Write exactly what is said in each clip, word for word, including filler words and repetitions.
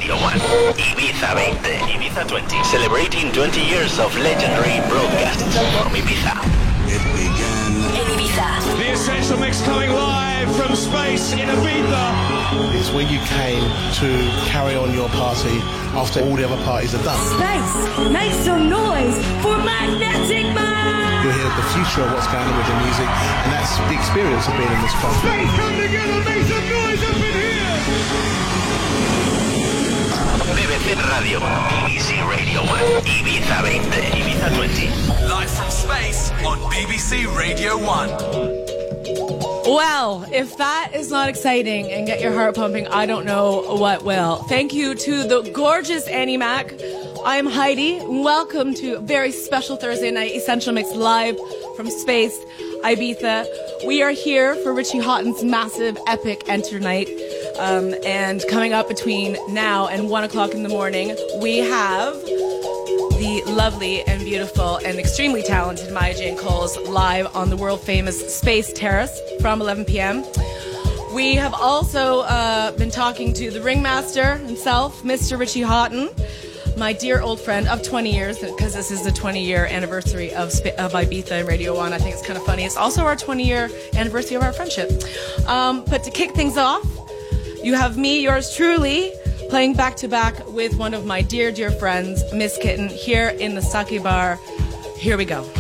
Radio one. Ibiza twenty. Ibiza twenty. Celebrating twenty years of legendary broadcasts from Ibiza. It began in Ibiza. The Essential Mix coming live from space in Ibiza. It's where you came to carry on your party after all the other parties are done. Space, make some noise for Magnetic Man! You'll hear the future of what's going on with the music, and that's the experience of being in this club. Space, come together, make some noise up in here! B B C Radio, B B C Radio one, Ibiza twenty, Ibiza twenty. Live from space on B B C Radio one. Well, if that is not exciting and get your heart pumping, I don't know what will. Thank you to the gorgeous Annie Mac. I'm Heidi. Welcome to a very special Thursday night Essential Mix live from space, Ibiza. We are here for Richie Hawtin's massive epic enter night. Um, and coming up between now and one o'clock in the morning, we have the lovely and beautiful and extremely talented Maya Jane Coles live on the world-famous Space Terrace from eleven p.m. We have also uh, been talking to the ringmaster himself, Mister Richie Hawtin, my dear old friend of twenty years, because this is the twenty-year anniversary of, Sp- of Ibiza and Radio one. I think it's kind of funny. It's also our twenty-year anniversary of our friendship. Um, but to kick things off, you have me, yours truly, playing back-to-back with one of my dear, dear friends, Miss Kitten, here in the Sake Bar. Here we go.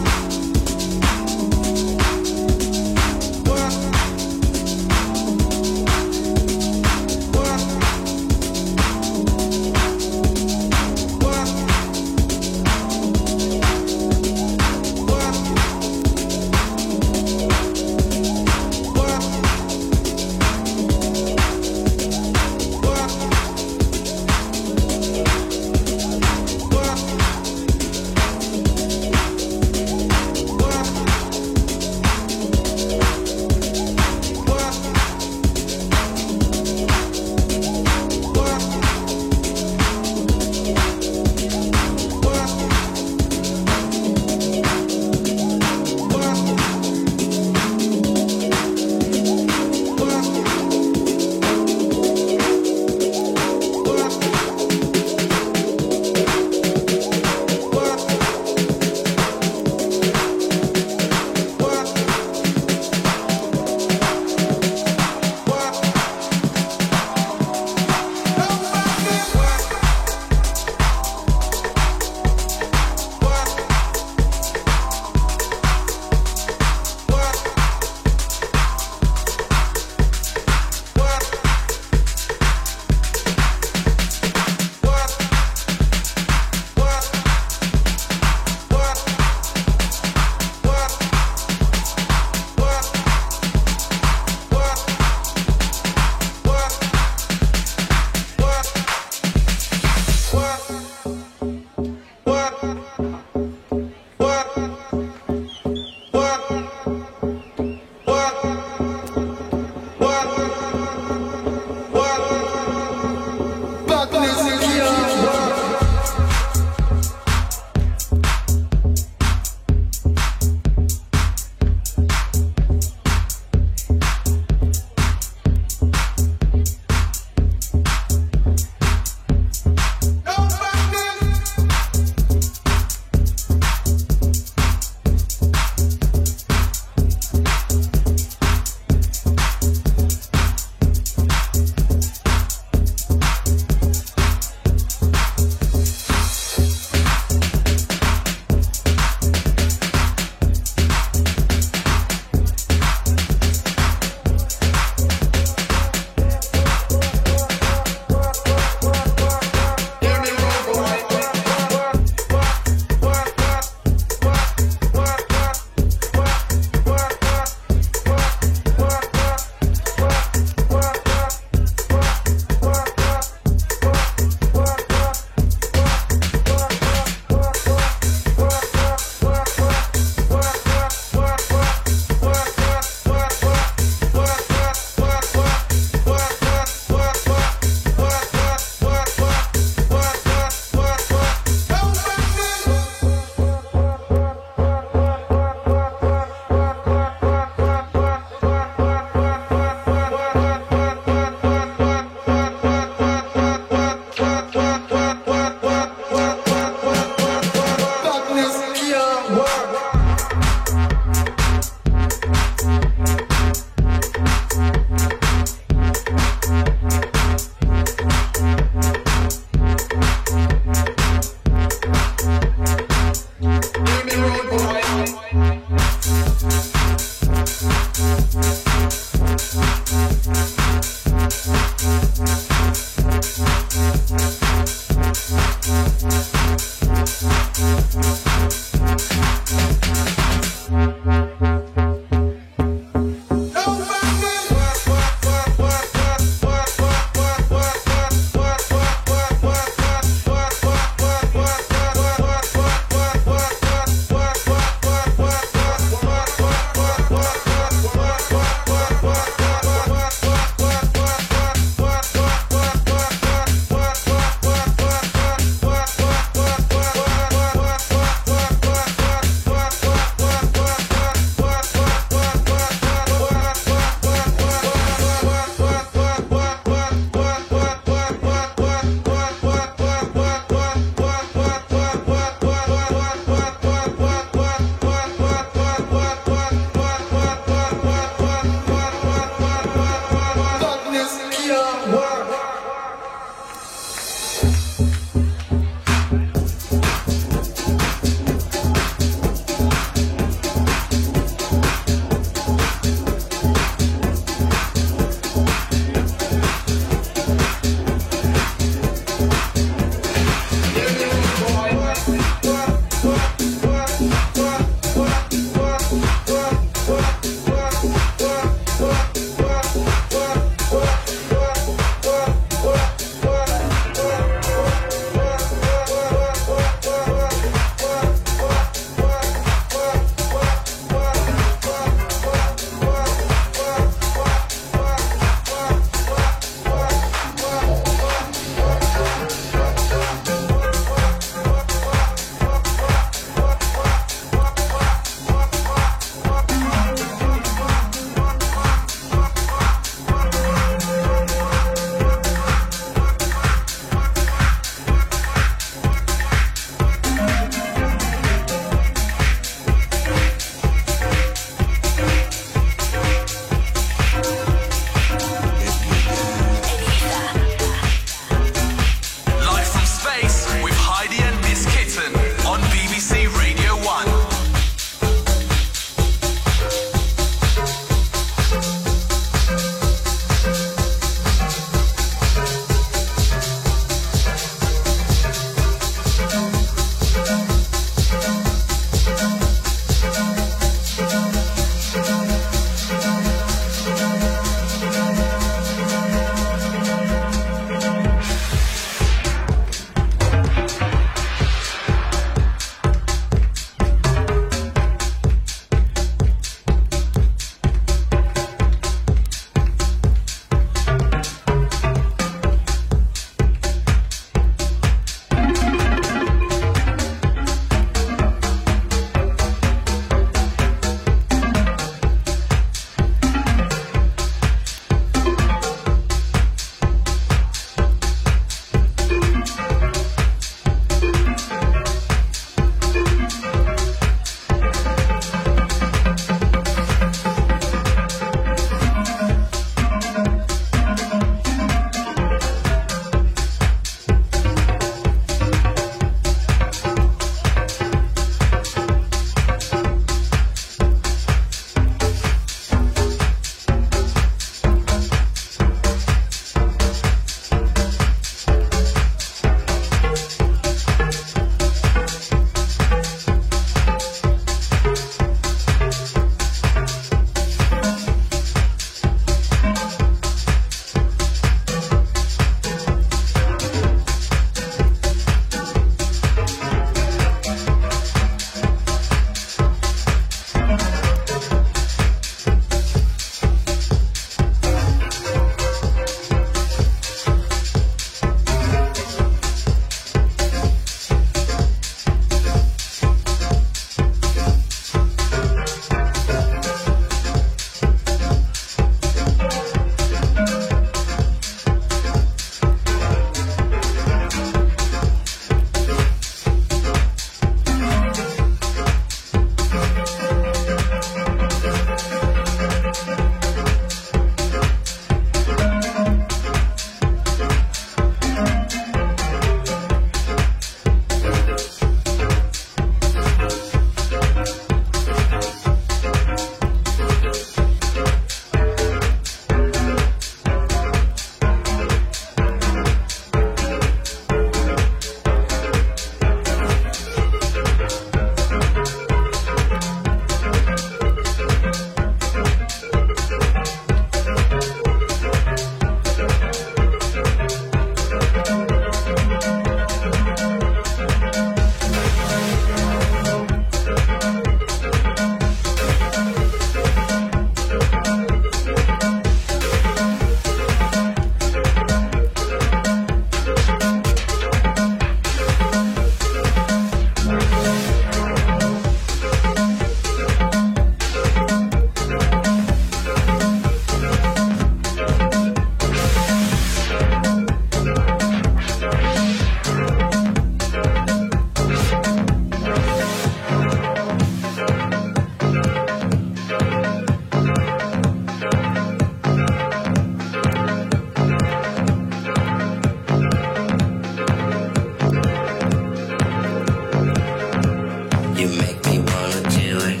You make me wanna do it.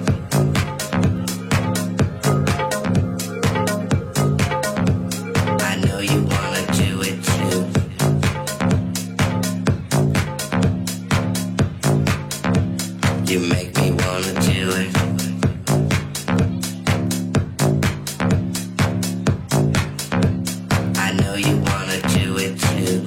I know you wanna do it too. You make me wanna do it. I know you wanna do it too.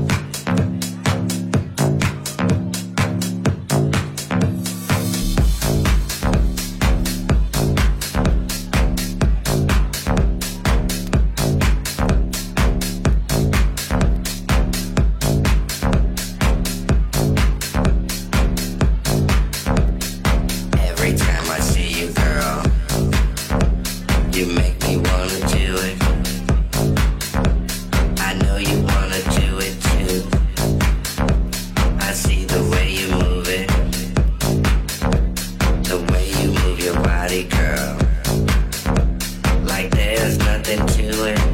Every time I see you, girl, you make me wanna do it. I know you wanna do it too. I see the way you move it, the way you move your body, girl, like there's nothing to it.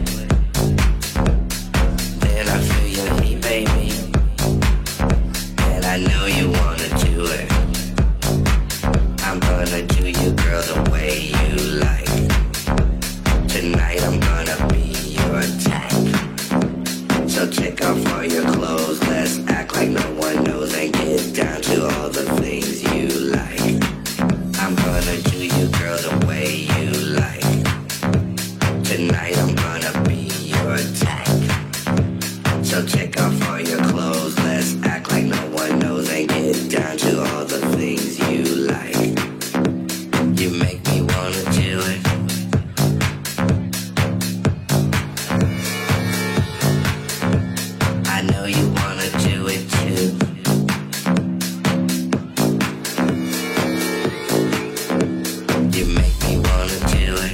Then I feel your heat, baby, and I know you wanna do it. I'm gonna do you, girl, the way you like. Tonight I'm gonna be your type. So take off all your clothes, let's act like no one knows and get down to all the things you like. I'm gonna do you, girl, the way you like. Tonight I'm gonna be your type. So take off all your clothes, let's act like no one knows and get down to all the things you like. You make me wanna do it. I know you wanna do it too. You make me wanna do it.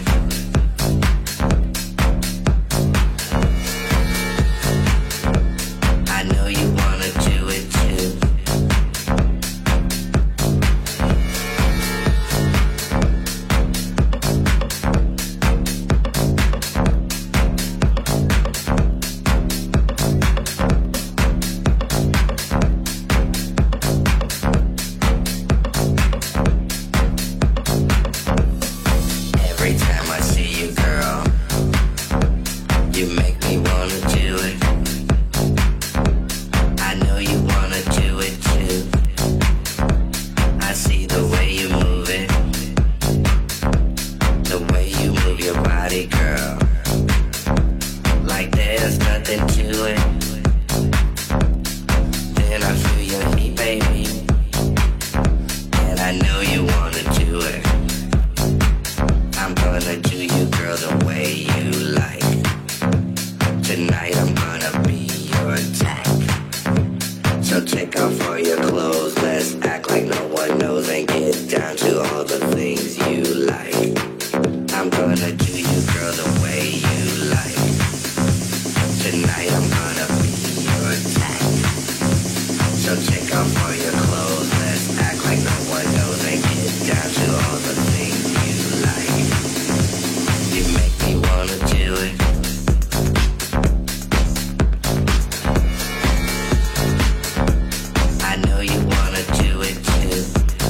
I know you wanna do it too. Every time I see you, girl, you make me wanna do it. I know you wanna do it too. I see the way you move it, the way you move your body, girl, like there's nothing to it. Then I feel your heat, baby, and I know you wanna do it. I'm gonna do you, girl, the way you like. Tonight I'm gonna be your type. So take off all your clothes, let's act like no one knows and get down to all the things you like. I'm gonna do you, girl, the way you like. Tonight I'm gonna be your type. So take off all your clothes, let's act like no one knows and get down to all the things you like. You make me wanna do it. I know you wanna do it too.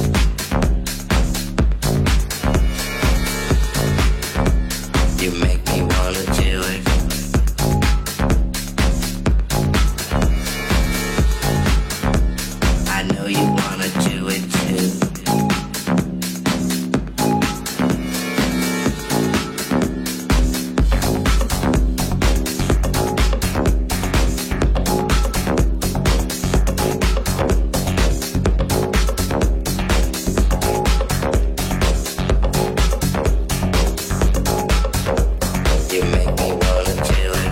You make me wanna do it. I know you wanna do it too. You make me wanna do it.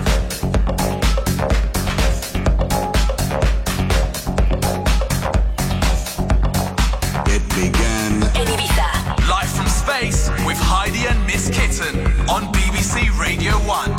It began. En Ibiza. Live from space with Heidi and Miss Kitten on B B C Radio one.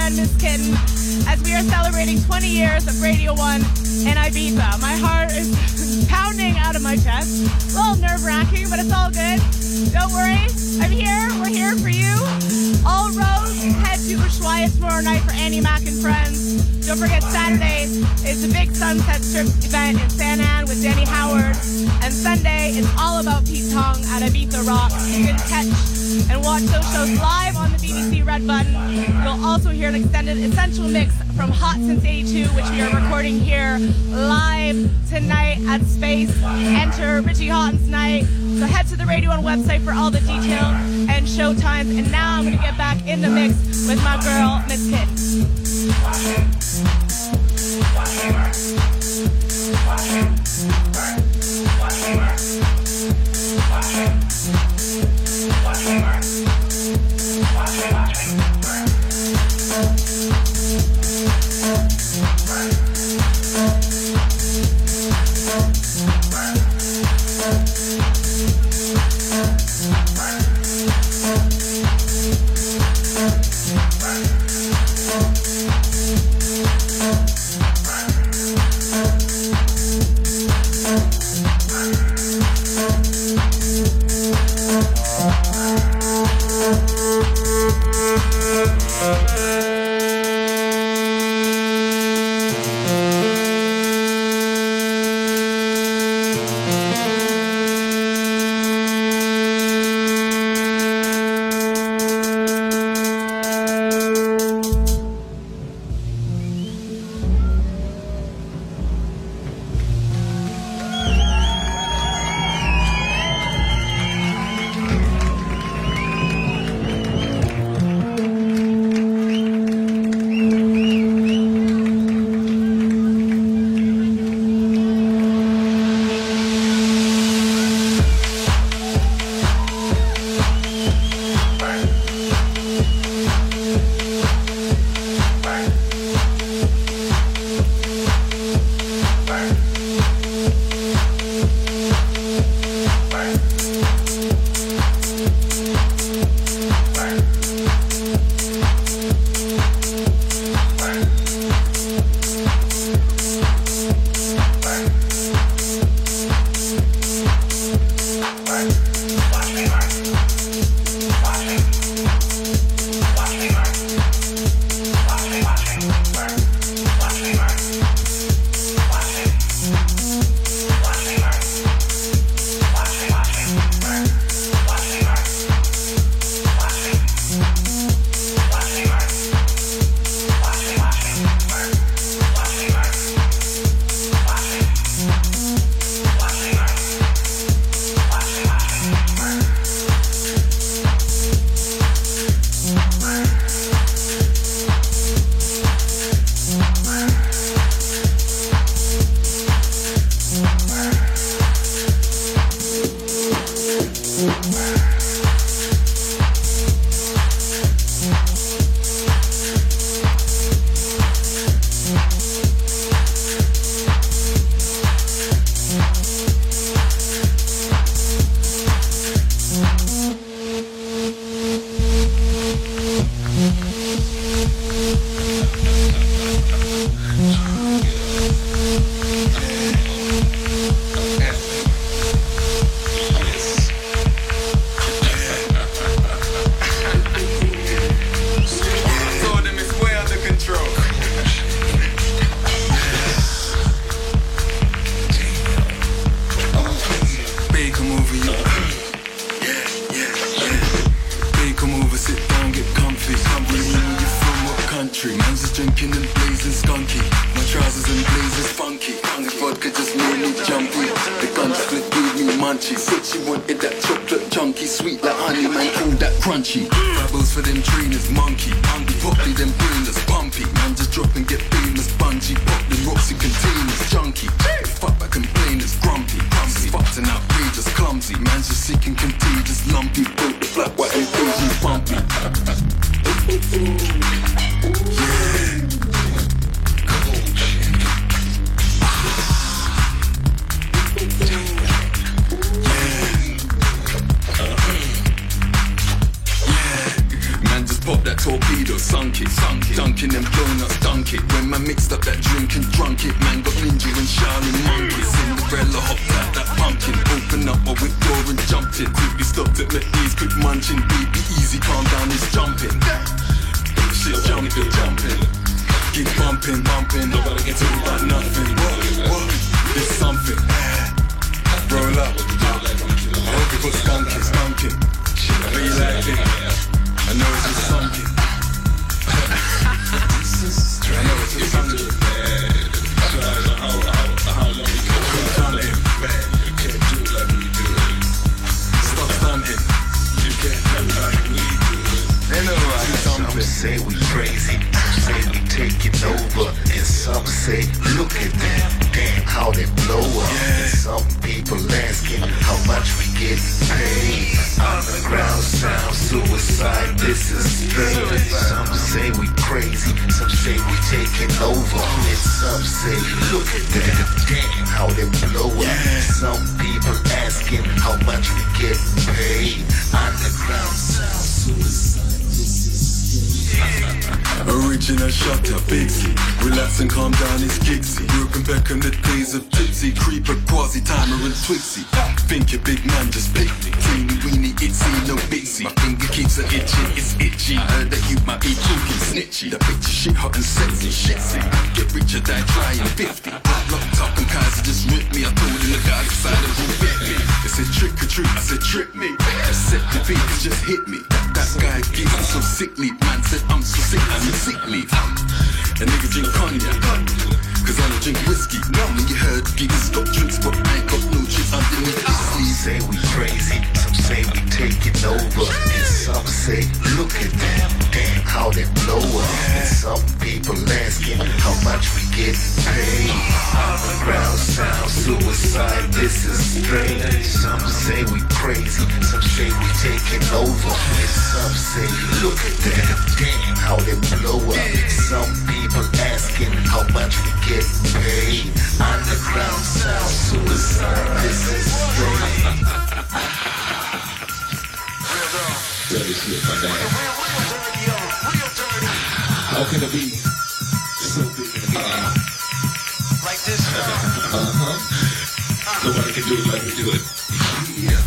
and Miss Kitten as we are celebrating twenty years of Radio one in Ibiza. My heart is pounding out of my chest. A little nerve-wracking, but it's all good. Don't worry, I'm here. We're here for you. All roads head to Ushuaia tomorrow night for Annie Mac and friends. Don't forget Saturday is the big Sunset Strip event in San Ann with Danny Howard. And Sunday is all about Pete Tong at Ibiza Rock. You can catch and watch those shows live on the B B C Red Button. You'll also hear an extended Essential Mix from Hot Since eighty-two, which we are recording here live tonight at Space. Enter Richie Hawtin's night. So head to the Radio one website for all the details and show times. And now I'm going to get back in the mix with my girl, Miss Kitten. torpedo, sunk it, sunk it, dunking pumping and blowing up dunk it. When man mixed up that drink and drunk it, man got ninja and Charlie monkeys. Cinderella hopped out that pumpkin, open up a whip door and jumped in. Quickly stopped at McDee's, quick munching. Baby easy, calm down, it's jumping. Shit jumping, jumping. Keep bumping, bumping. Nobody can tell me about nothing. What, what? There's something. Roll up. I hope you put skunking, skunking. I know you like it. I know it's just something. I know it's just something. Stop stunting. They know I do something. Some say we crazy, some say we taking over, and some say, look at that, damn how they blow up. And some people asking how much we get paid. Underground sound, suicide, this is strange. Some say we crazy, some say we taking over, and some say, look at that, damn how they blow up. Some people asking how much we get paid. Underground sound, suicide. Original shutter, Biggsy. Relax and calm down, it's Giggsy. Broken back in the days of Tipsy, Creeper, Quasi, Timer and Twixy. Think your big man just pick me. Teeny weeny, itsy, no bitsy. My finger keeps a itching, it's itchy. Heard that you might be chunky, snitchy. The picture shit hot and sexy, shitsy. Get rich or die trying fifty. Locked up and Kaiser just ripped me. I told him the guy inside of who bit me. It said trick or treat, I said trick me. I said the beat, it just hit me. That guy gives me so sickly. Man said I'm so sick, I'm sick leave. A nigga drink cognac, cause I don't drink whiskey. When you heard geeks got drinks, but I ain't got no tricks underneath the Some sleeve. say we crazy, some say we taking over, and some say, look at them, damn how they blow up. And some people asking how much we get paid. Underground sound, suicide, this is strange. Some say we crazy, some say we taking over, and some say, look at them, damn how they blow up. Some people asking how much we get paid. Underground sound, suicide, this is strange. Dirty shit, my dad. How can it be so big in the game? Like this? Uh-huh. Nobody can do it like we do it. Yeah.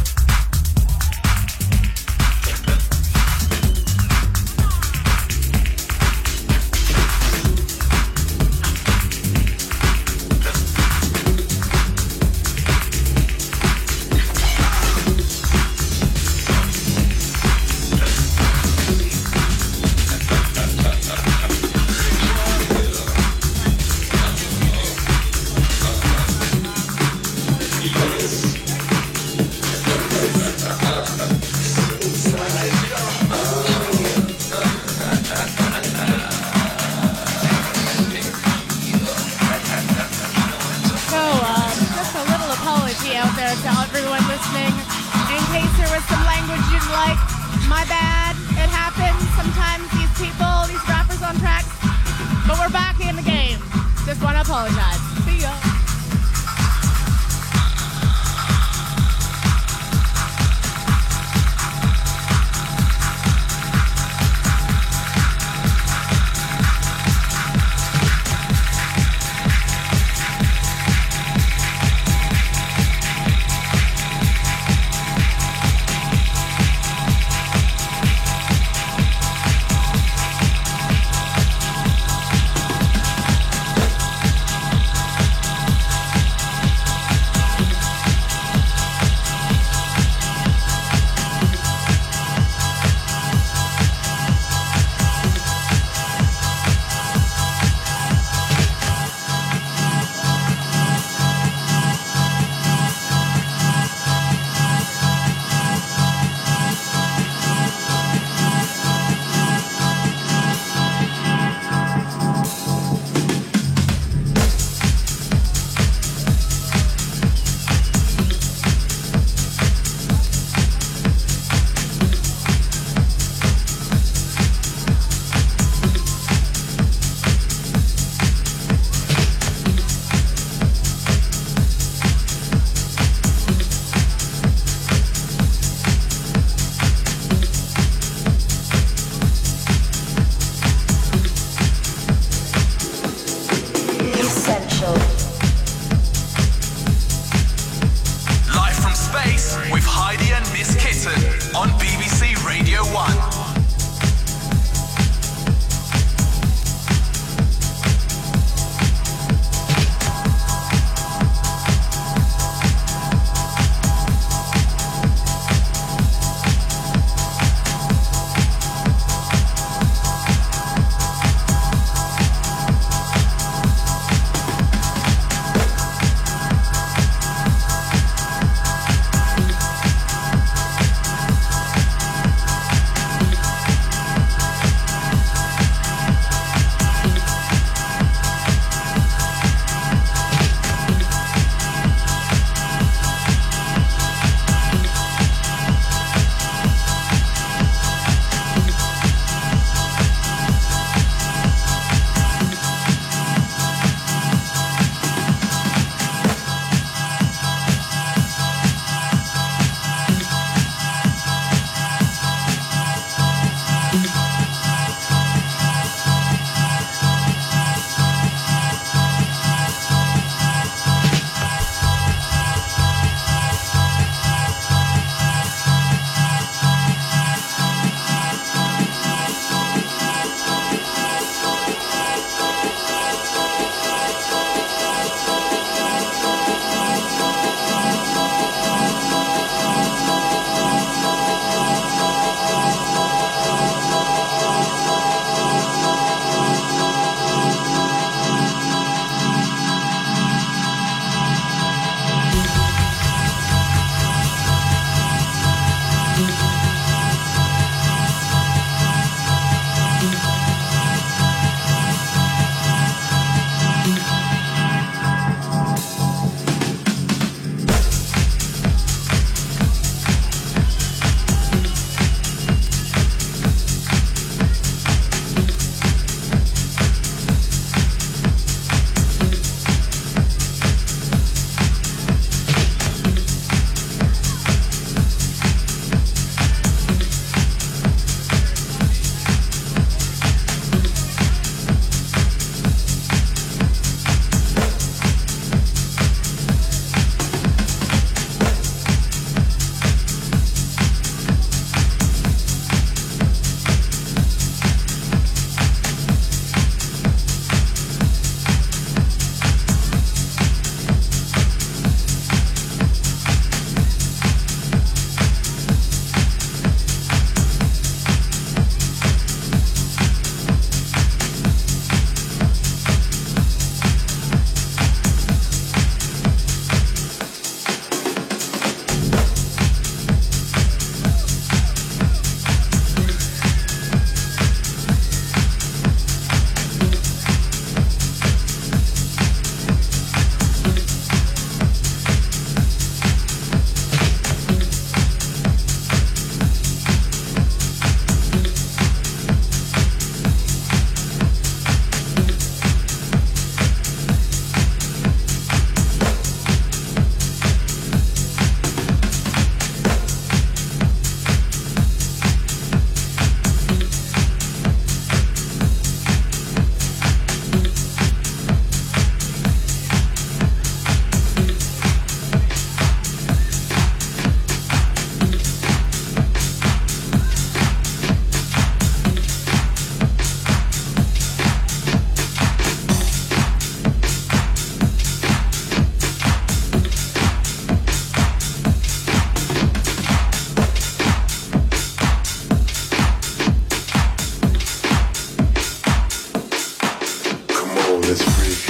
let's freak.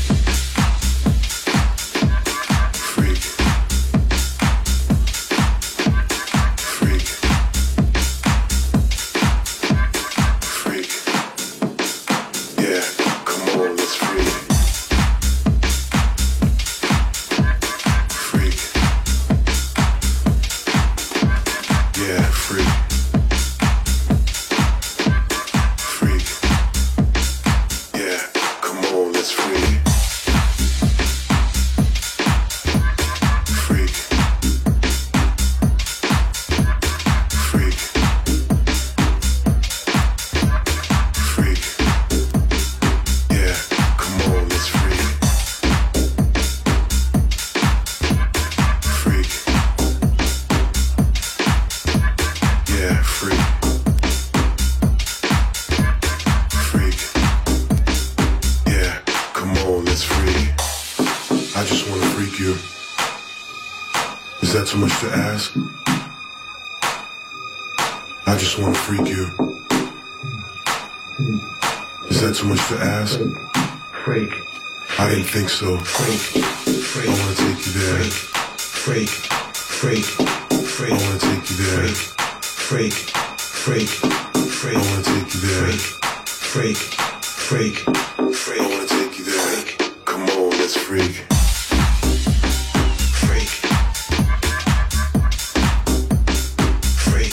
Freak. Freak. Freak. Yeah, come on, let's freak. Freak. Yeah, freak. Freak. Yeah, come on, let's freak. Freak. Freak. Freak. Yeah, come on, let's freak. Freak. Yeah, freak. Freak. Yeah, come on, let's freak. I just wanna freak you. Is that too much to ask? I just wanna freak you. Is that too much to ask? Freak. I didn't think so. Freak. Freak. I wanna take you there. Freak. Freak. Freak. I wanna take you there. Freak. Freak. Freak. I wanna take you there. Freak. Freak. Freak. I wanna take you there. Come on, let's freak. Freak. Freak.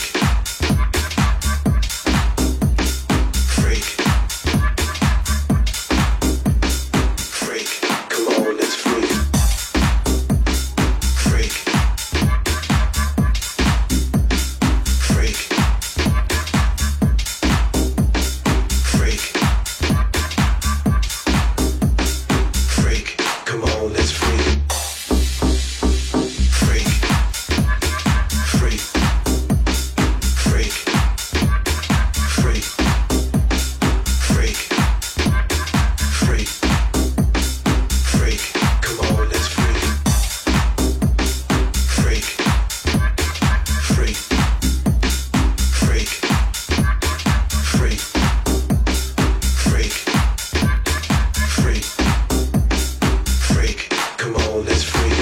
Freak. Freak. Come on, let's freak. Freak. Freak. Freak. Freak. Come on, let's freak. Freak. Freak. Freak. Freak. Freak. Freak. Freak. Come on, let's freak. Freak. Freak. Freak. Freak. Freak. Freak. Freak. Come on, let's freak.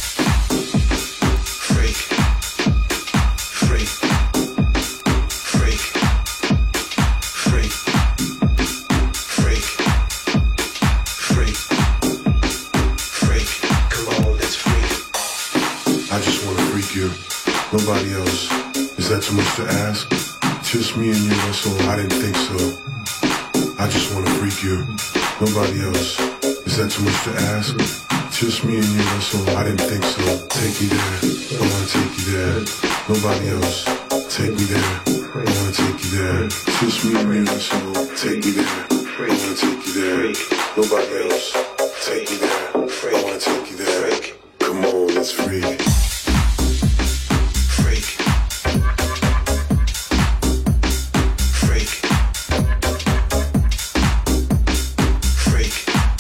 Freak. Freak. Freak. Freak. Freak. Freak. Freak. Come on, let's freak. I just wanna freak you. Nobody else. Is that too much to ask? Just me and you, that's all. I didn't think so. I just wanna freak you. Nobody else. Is that too much to ask? Just me and you, that's all. I didn't think so. Take me there. I wanna take you there. Nobody else. Take me there. I wanna take you there. Just me and you, that's all. Take me there. I wanna take you there. Nobody else. Take me there. I wanna take you there. Come on, let's freak. Freak. Freak. Freak.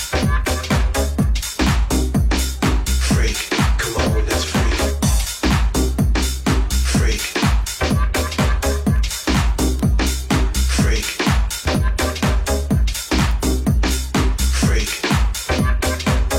Freak. Come on, let's freak. Freak. Freak. Freak.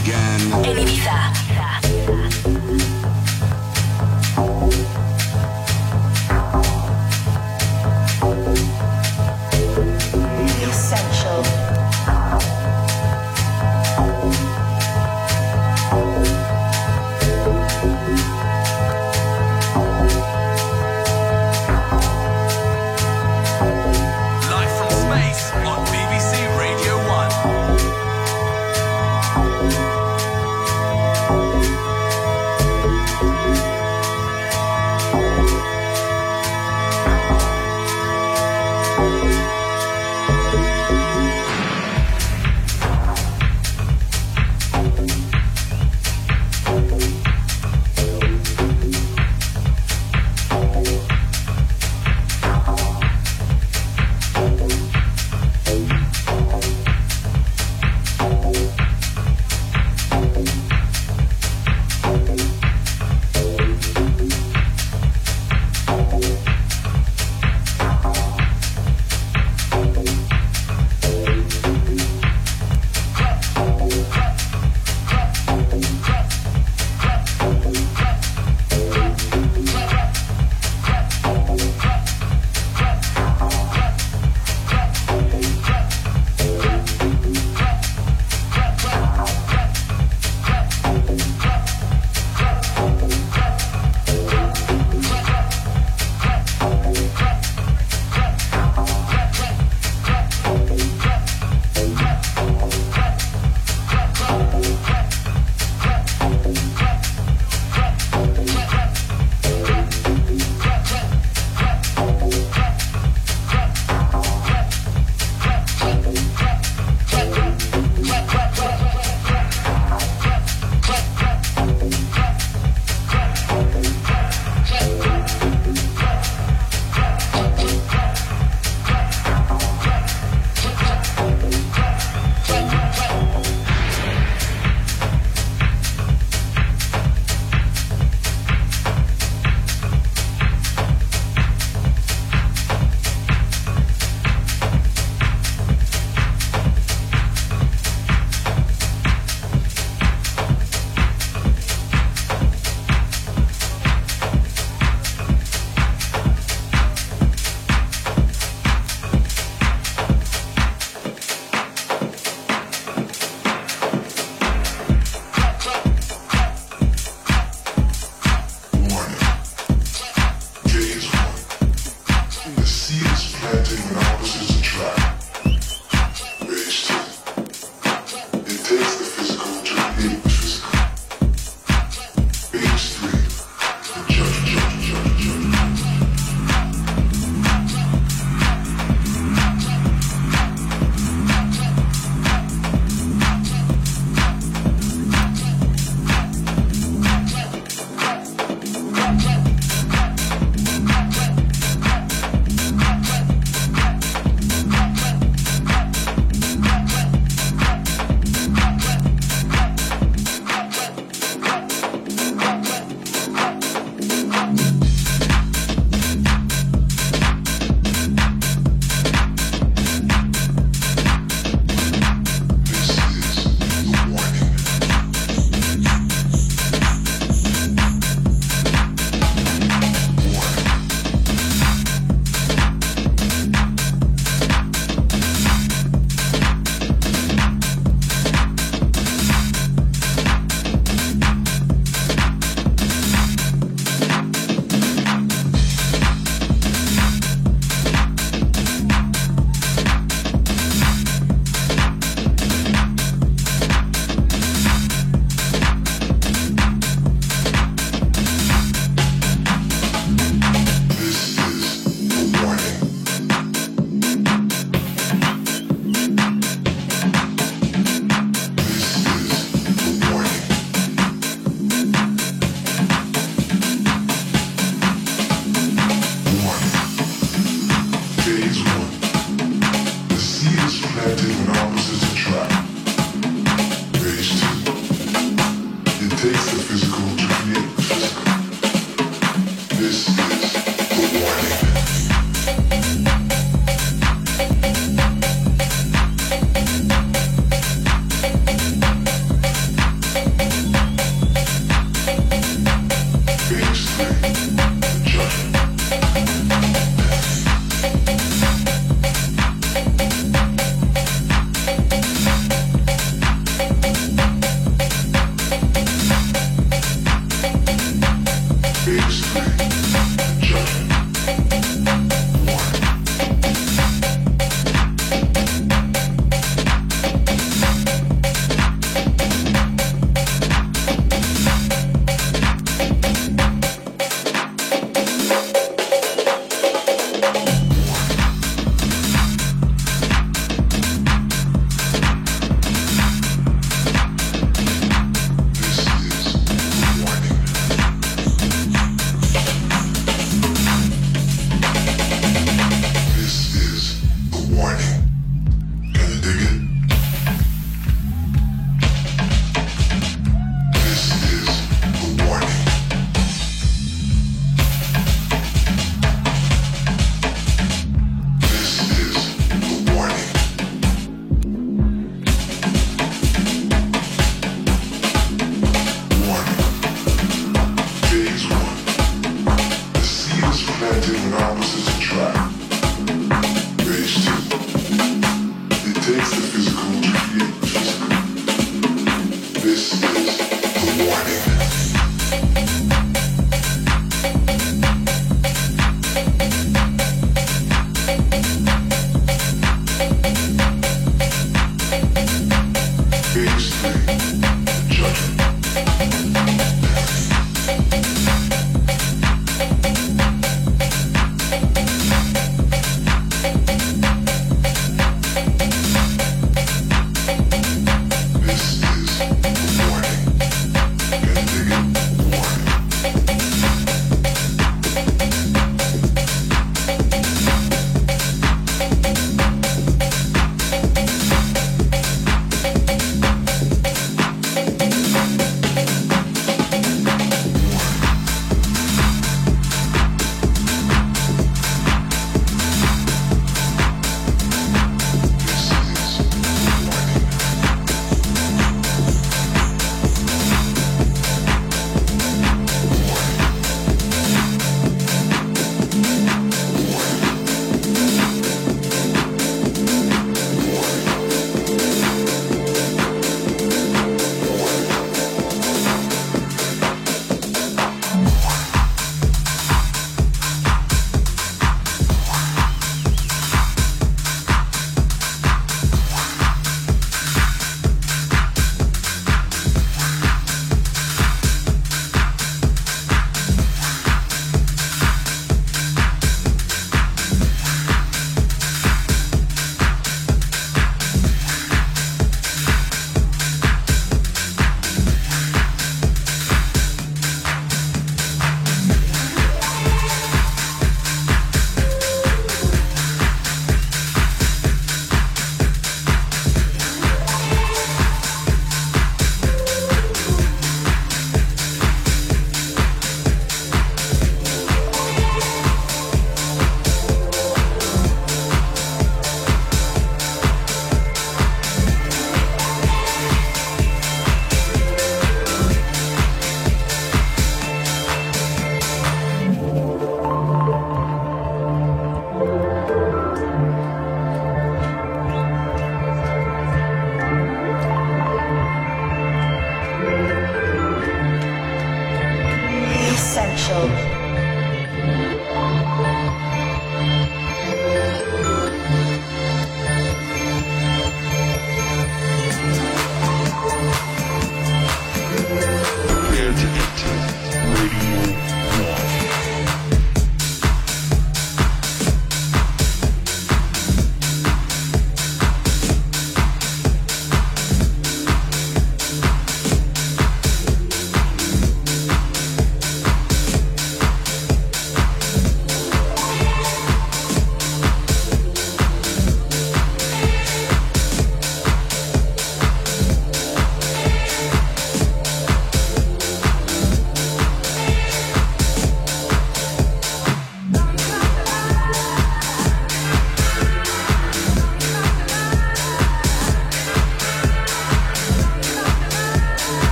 began. En Ibiza. Essential. Live from space on B B C Radio one.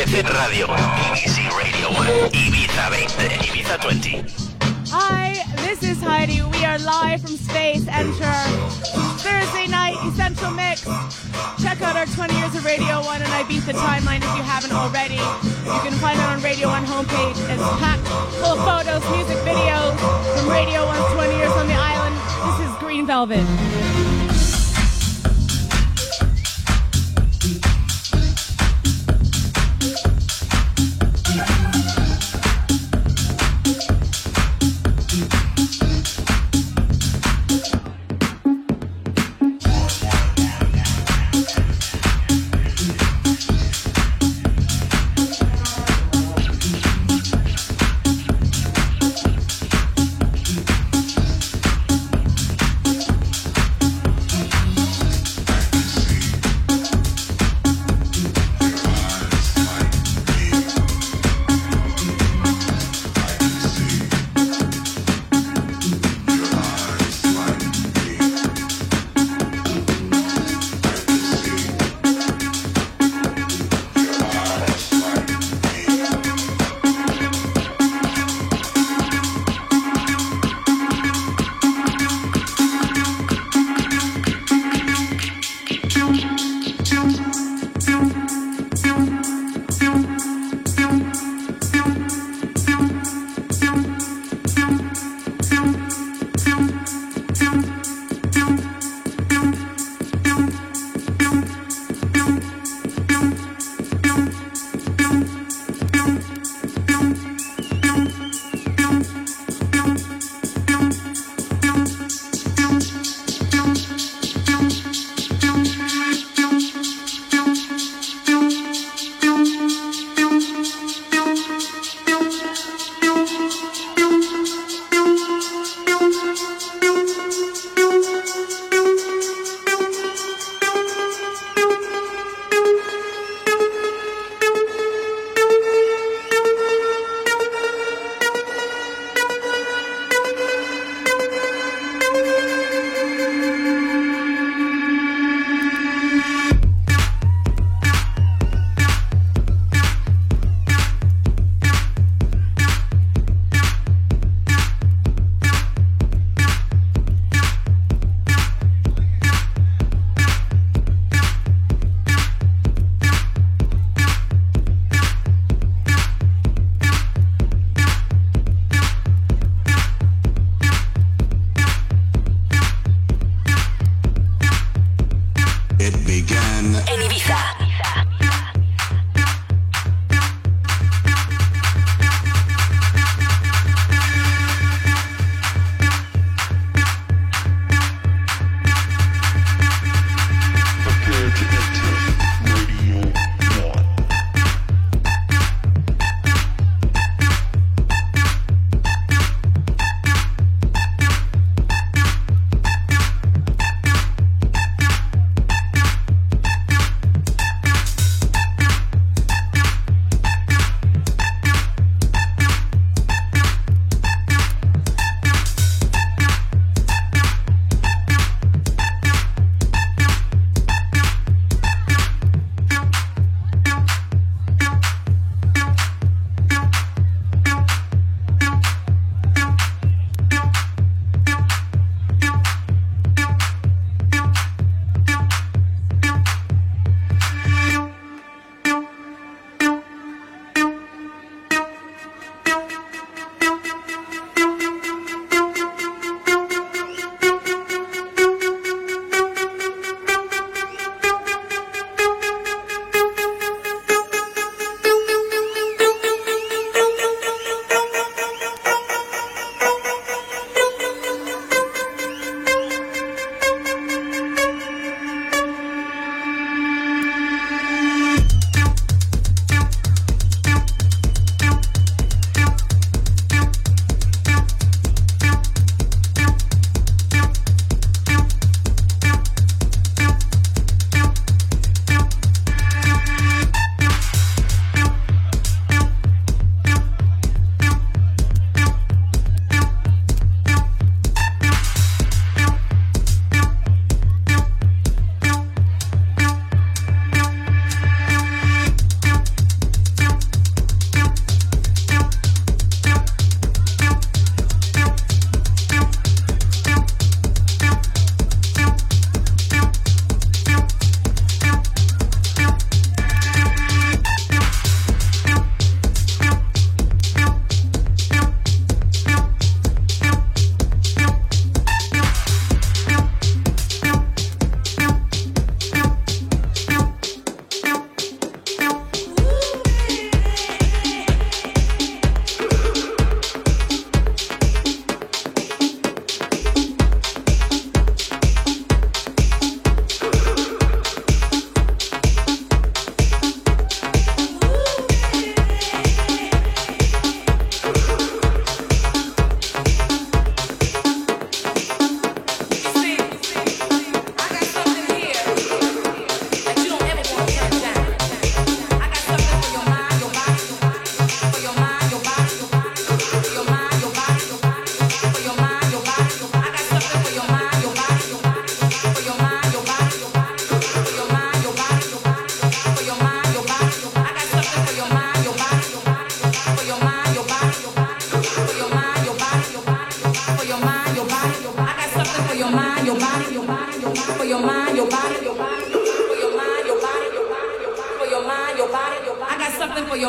trece Radio. B B C Radio one. Ibiza veinte. Ibiza veinte. Hi, this is Heidi. We are live from Space Enter. Thursday night Essential Mix. Check out our twenty years of Radio one and Ibiza timeline if you haven't already. You can find it on Radio one homepage. It's packed full of photos, music, videos from Radio one's twenty years on the island. This is Green Velvet. something for your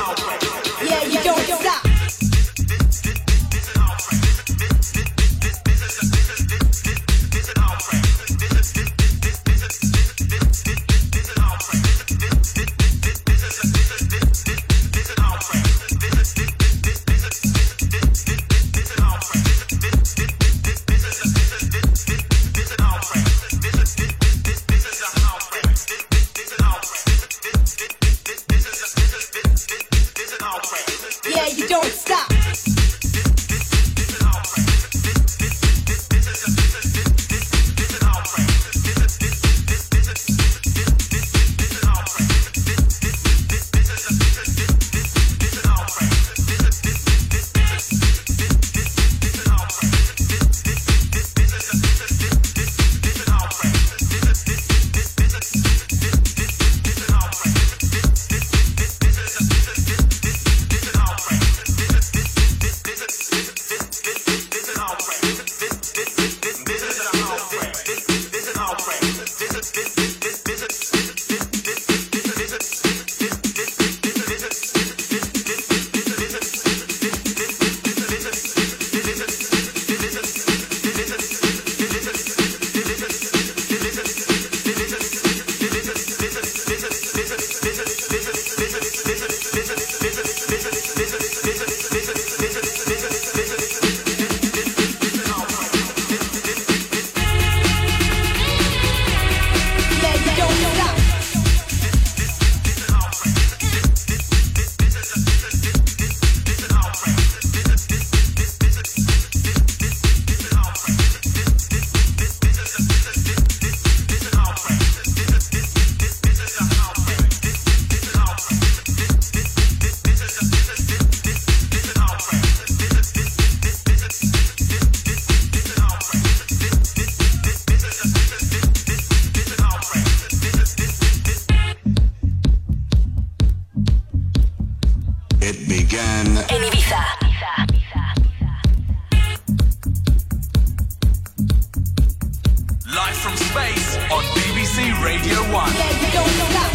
began. En Ibiza. Live from space on B B C Radio one. Yeah, you don't stop.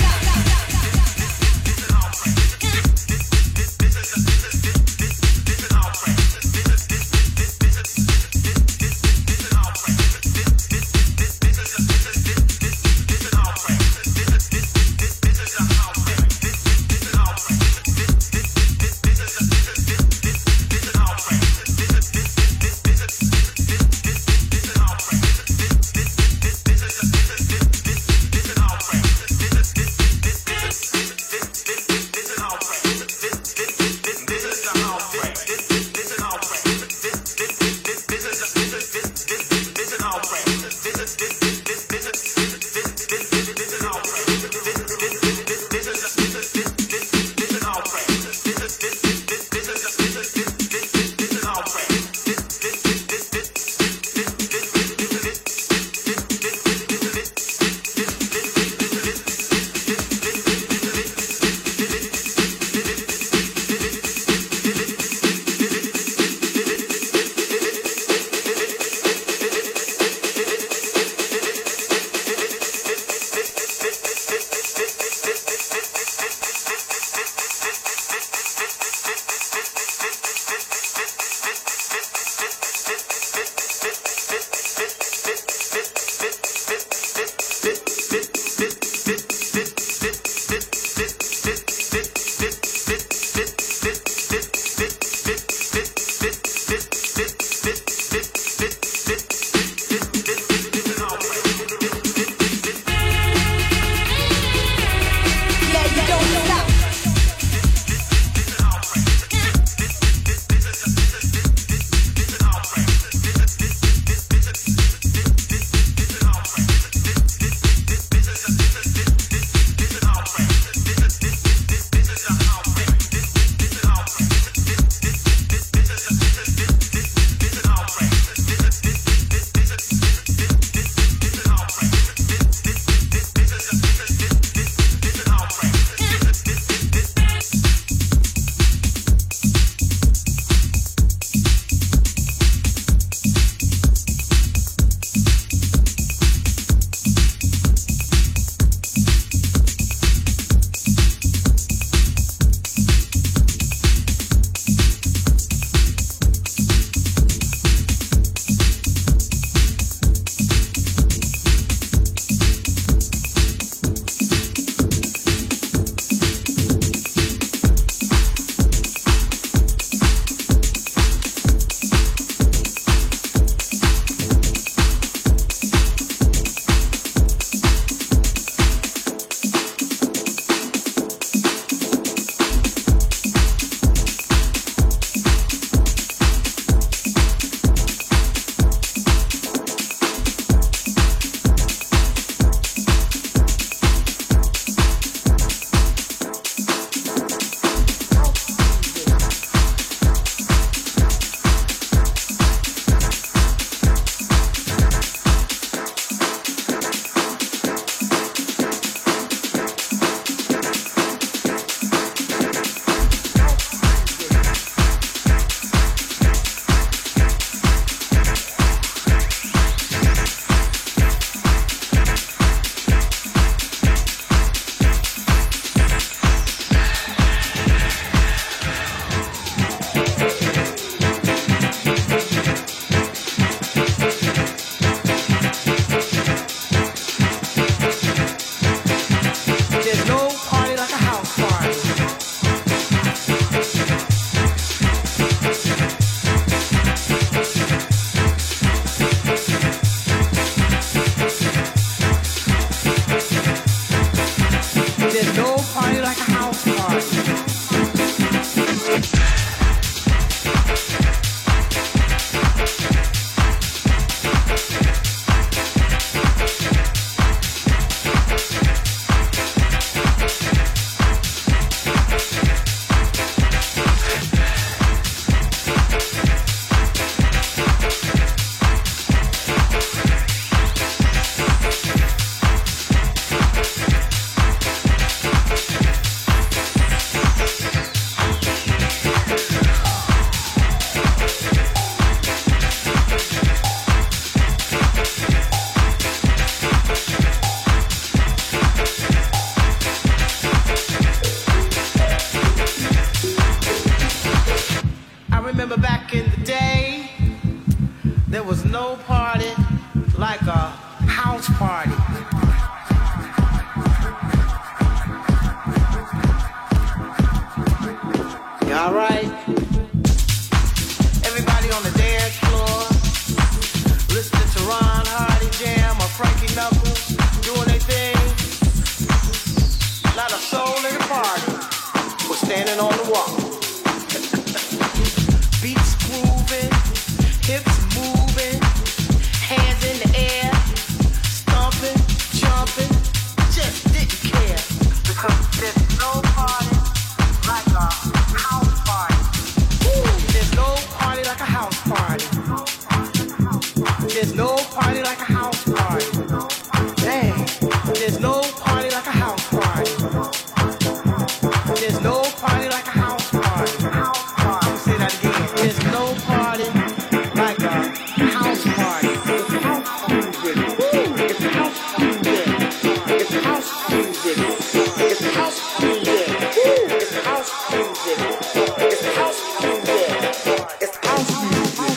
It's house music. It's house music. It's house music. It's house music.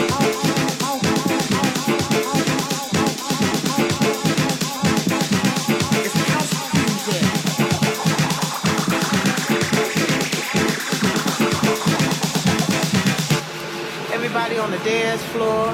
It's house music. Everybody on the dance floor.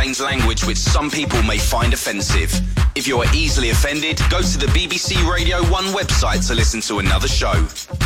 contains language which some people may find offensive. If you are easily offended, go to the B B C Radio one website to listen to another show.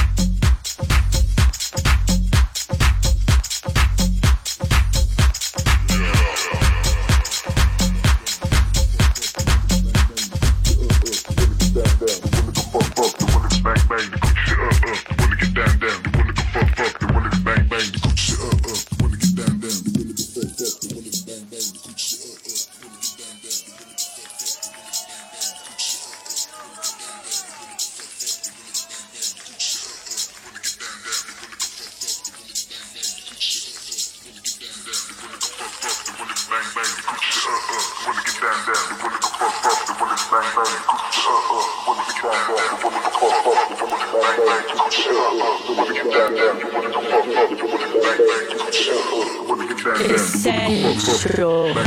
Essential.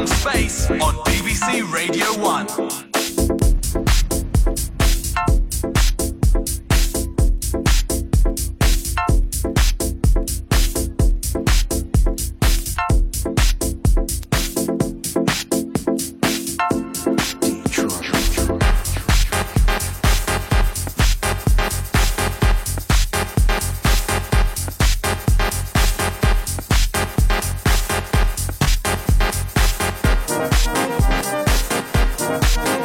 from space on B B C Radio one. We'll be right back.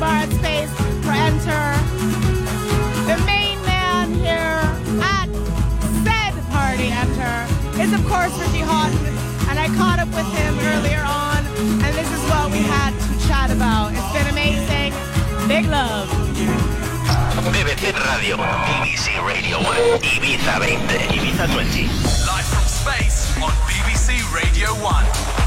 bar at Space for Enter. The main man here at said party, Enter, is of course Richie Houghton, and I caught up with him earlier on, and this is what we had to chat about. It's been amazing. Big love. B B C Radio, B B C Radio one, Ibiza twenty, Ibiza twenty. Live from space on B B C Radio one.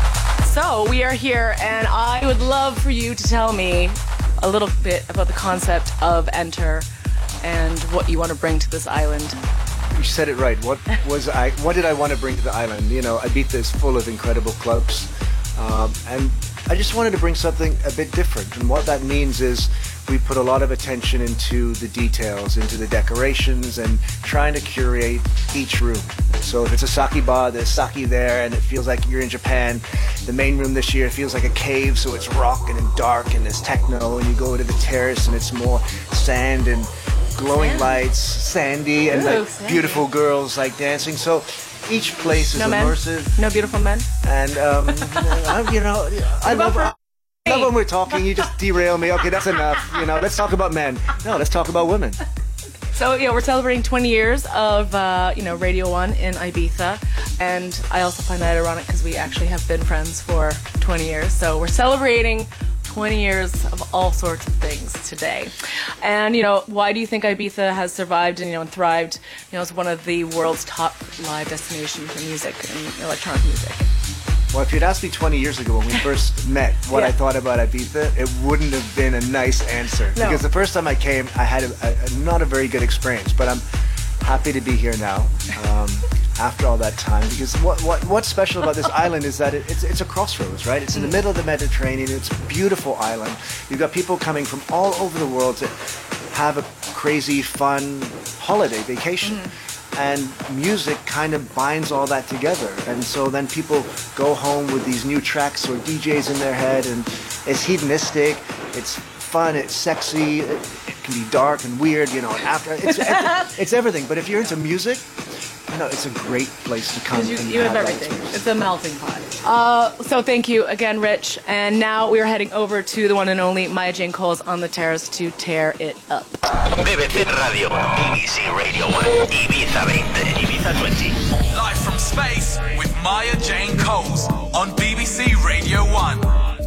So we are here, and I would love for you to tell me a little bit about the concept of Enter and what you want to bring to this island. You said it right. What was I? What did I want to bring to the island? You know, Ibiza is full of incredible clubs, um, and I just wanted to bring something a bit different. And what that means is we put a lot of attention into the details, into the decorations, and trying to curate each room. So if it's a sake bar, there's sake there, and it feels like you're in Japan. The main room this year feels like a cave, so it's rocking and dark, and there's techno. And you go to the terrace, and it's more sand and glowing Sand. lights, sandy, and Ooh, like sandy. beautiful girls like dancing. So each place is No men? immersive. No beautiful men? And um, I, you know, I love, I love when we're talking. You just derail me. Okay, that's enough. You know, let's talk about men. No, let's talk about women. So, you know, we're celebrating twenty years of, uh, you know, Radio one in Ibiza. And I also find that ironic because we actually have been friends for twenty years. So we're celebrating twenty years of all sorts of things today. And, you know, why do you think Ibiza has survived and, you know, and thrived? You know, it's one of the world's top live destinations for music and electronic music. Well, if you'd asked me twenty years ago when we first met what Yeah. I thought about Ibiza, it wouldn't have been a nice answer. No. Because the first time I came, I had a, a, a not a very good experience. But I'm happy to be here now um, after all that time. Because what, what what's special about this island is that it, it's, it's a crossroads, right? It's in the middle of the Mediterranean. It's a beautiful island. You've got people coming from all over the world to have a crazy, fun holiday vacation. And music kind of binds all that together. And so then people go home with these new tracks or D Js in their head, and it's hedonistic, it's fun, it's sexy, it, it can be dark and weird, you know, and after, it's, it's, it's everything. But if you're into music, you know, it's a great place to come. You, and you have that everything. experience. It's a melting pot. Uh, so thank you again, Rich. And now we are heading over to the one and only Maya Jane Coles on the terrace to tear it up. B B C Radio, B B C Radio one, Ibiza twenty, Ibiza twenty. Live from space with Maya Jane Coles on B B C Radio one.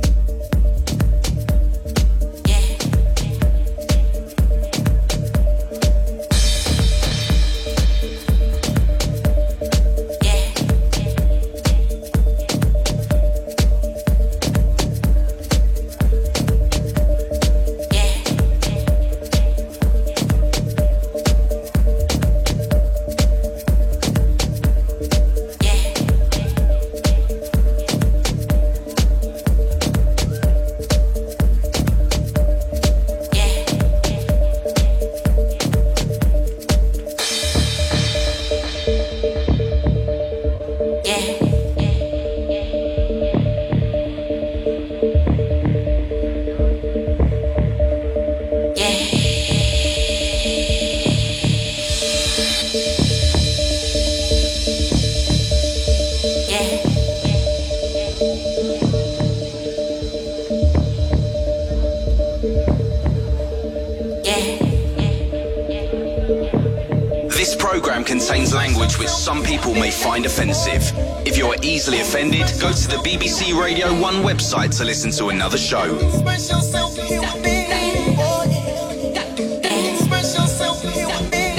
This program contains language which some people may find offensive. If you are easily offended, go to the B B C Radio one website to listen to another show. Express yourself here with me. Oh, yeah. Express yourself here with me.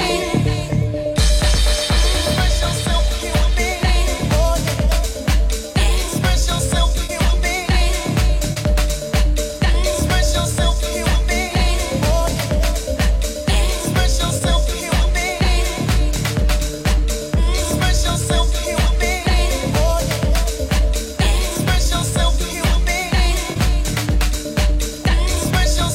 Express yourself here with me. Oh, yeah. Express yourself here with me. Express yourself here with me. Oh, yeah. Express yourself here with me. Express yourself here with me. Oh, yeah. Express yourself here with me. Express yourself.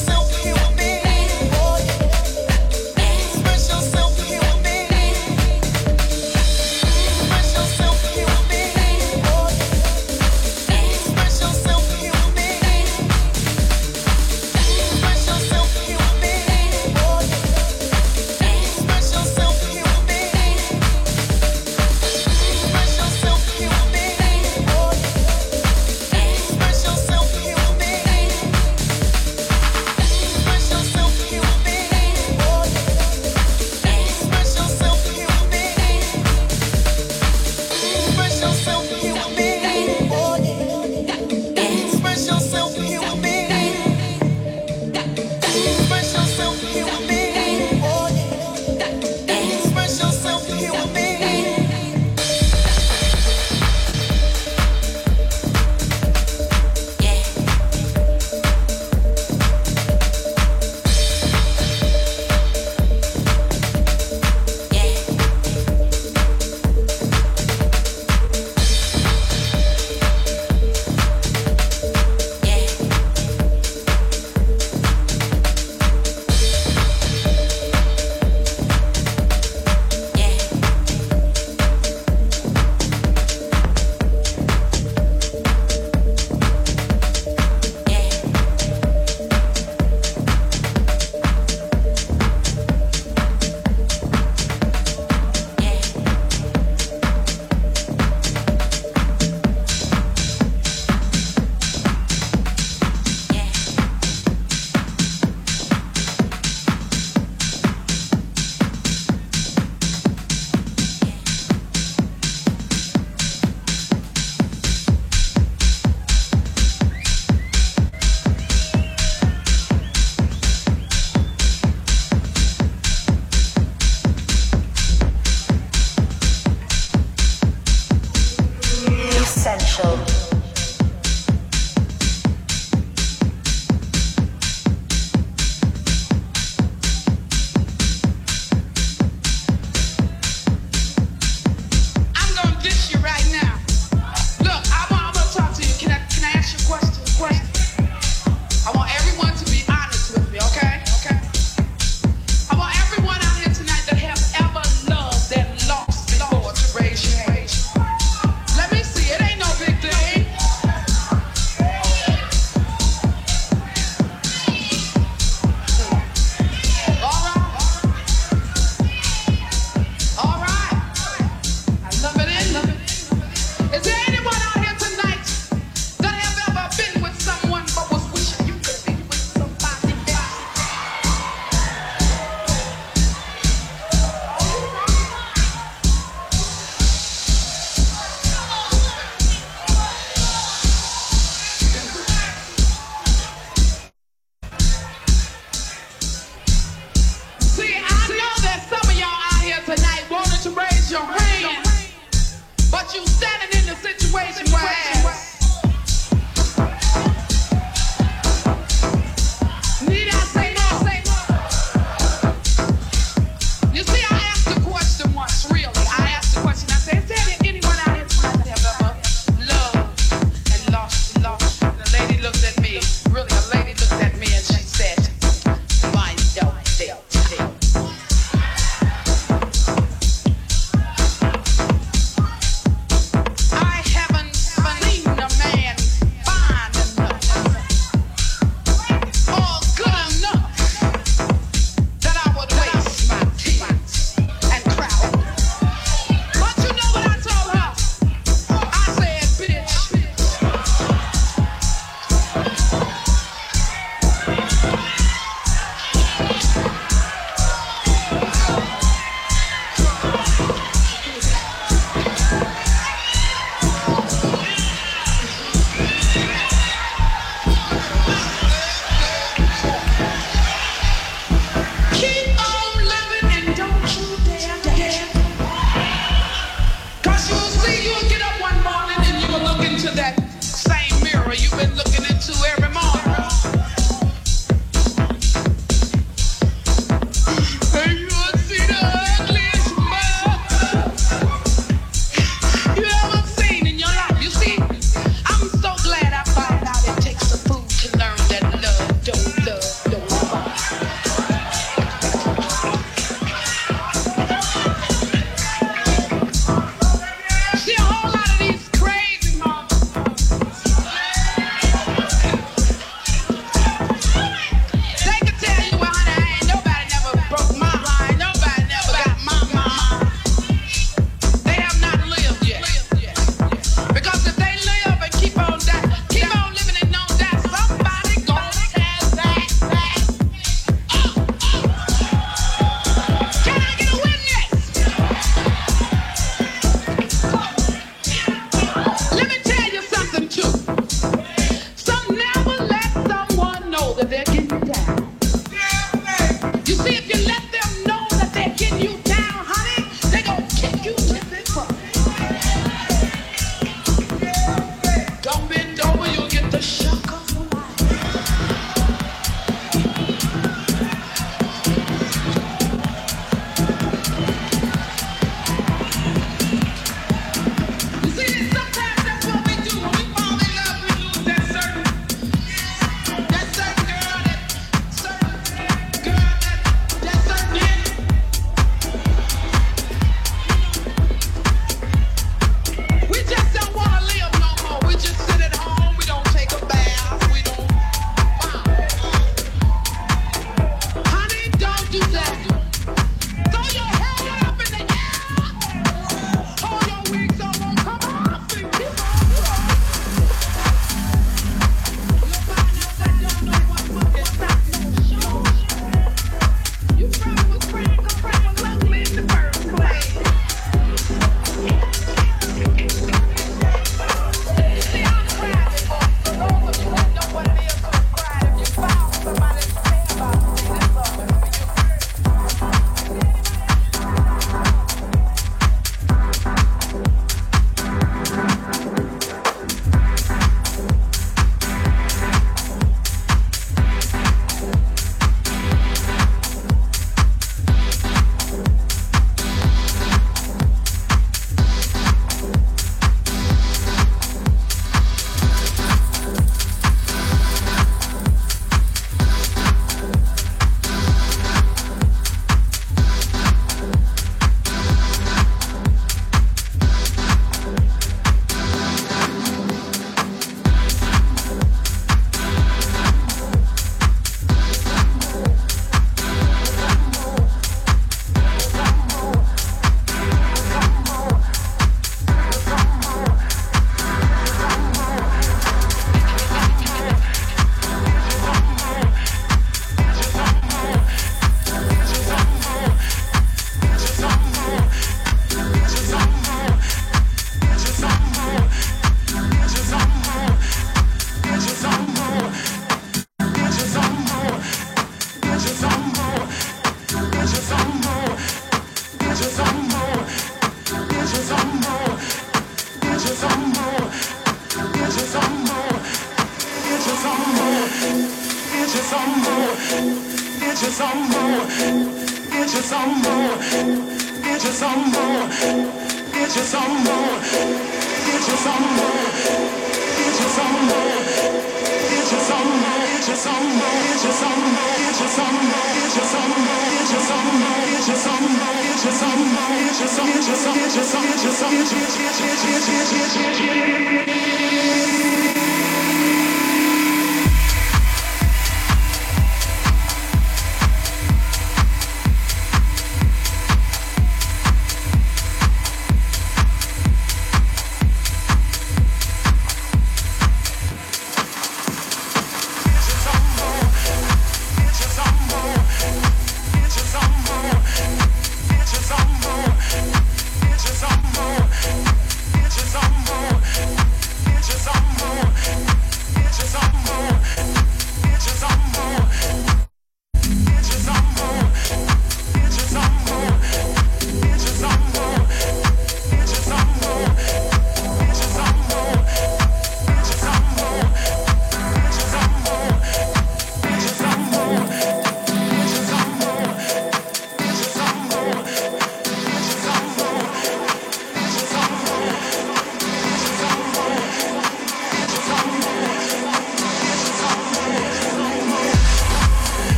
Some more.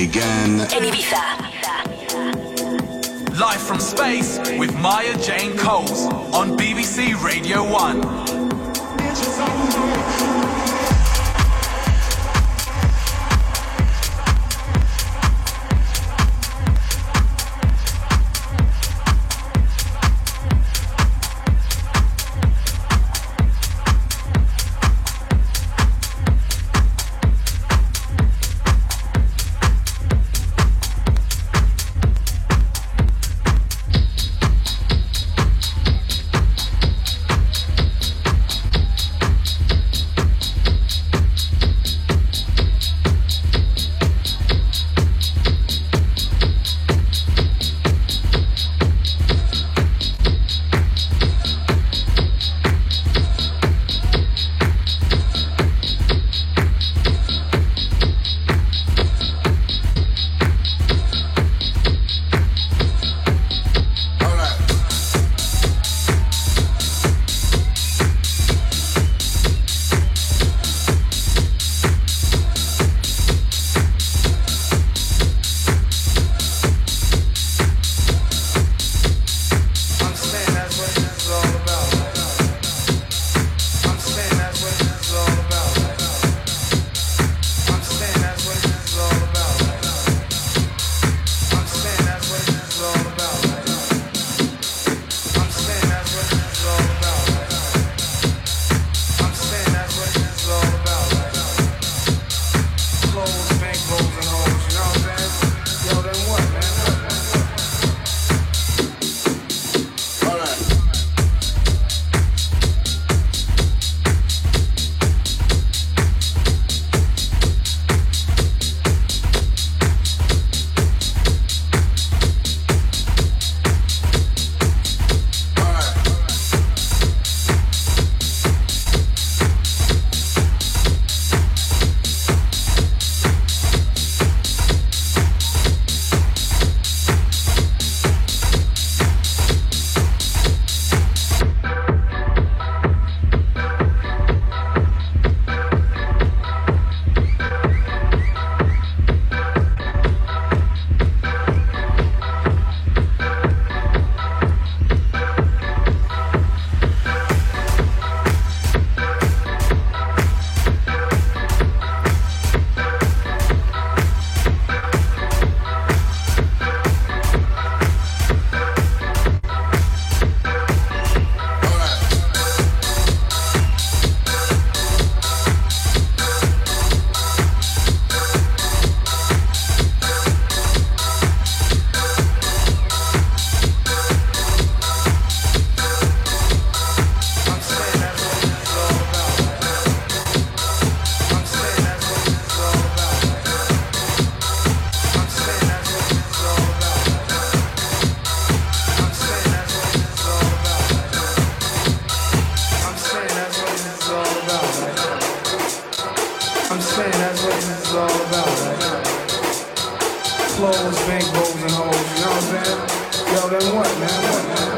began. En Ibiza. Live from space with Maya Jane Coles on B B C Radio one. clothes, bankrolls, and hoes, you know what I'm saying? Yo, then what, man? What, man?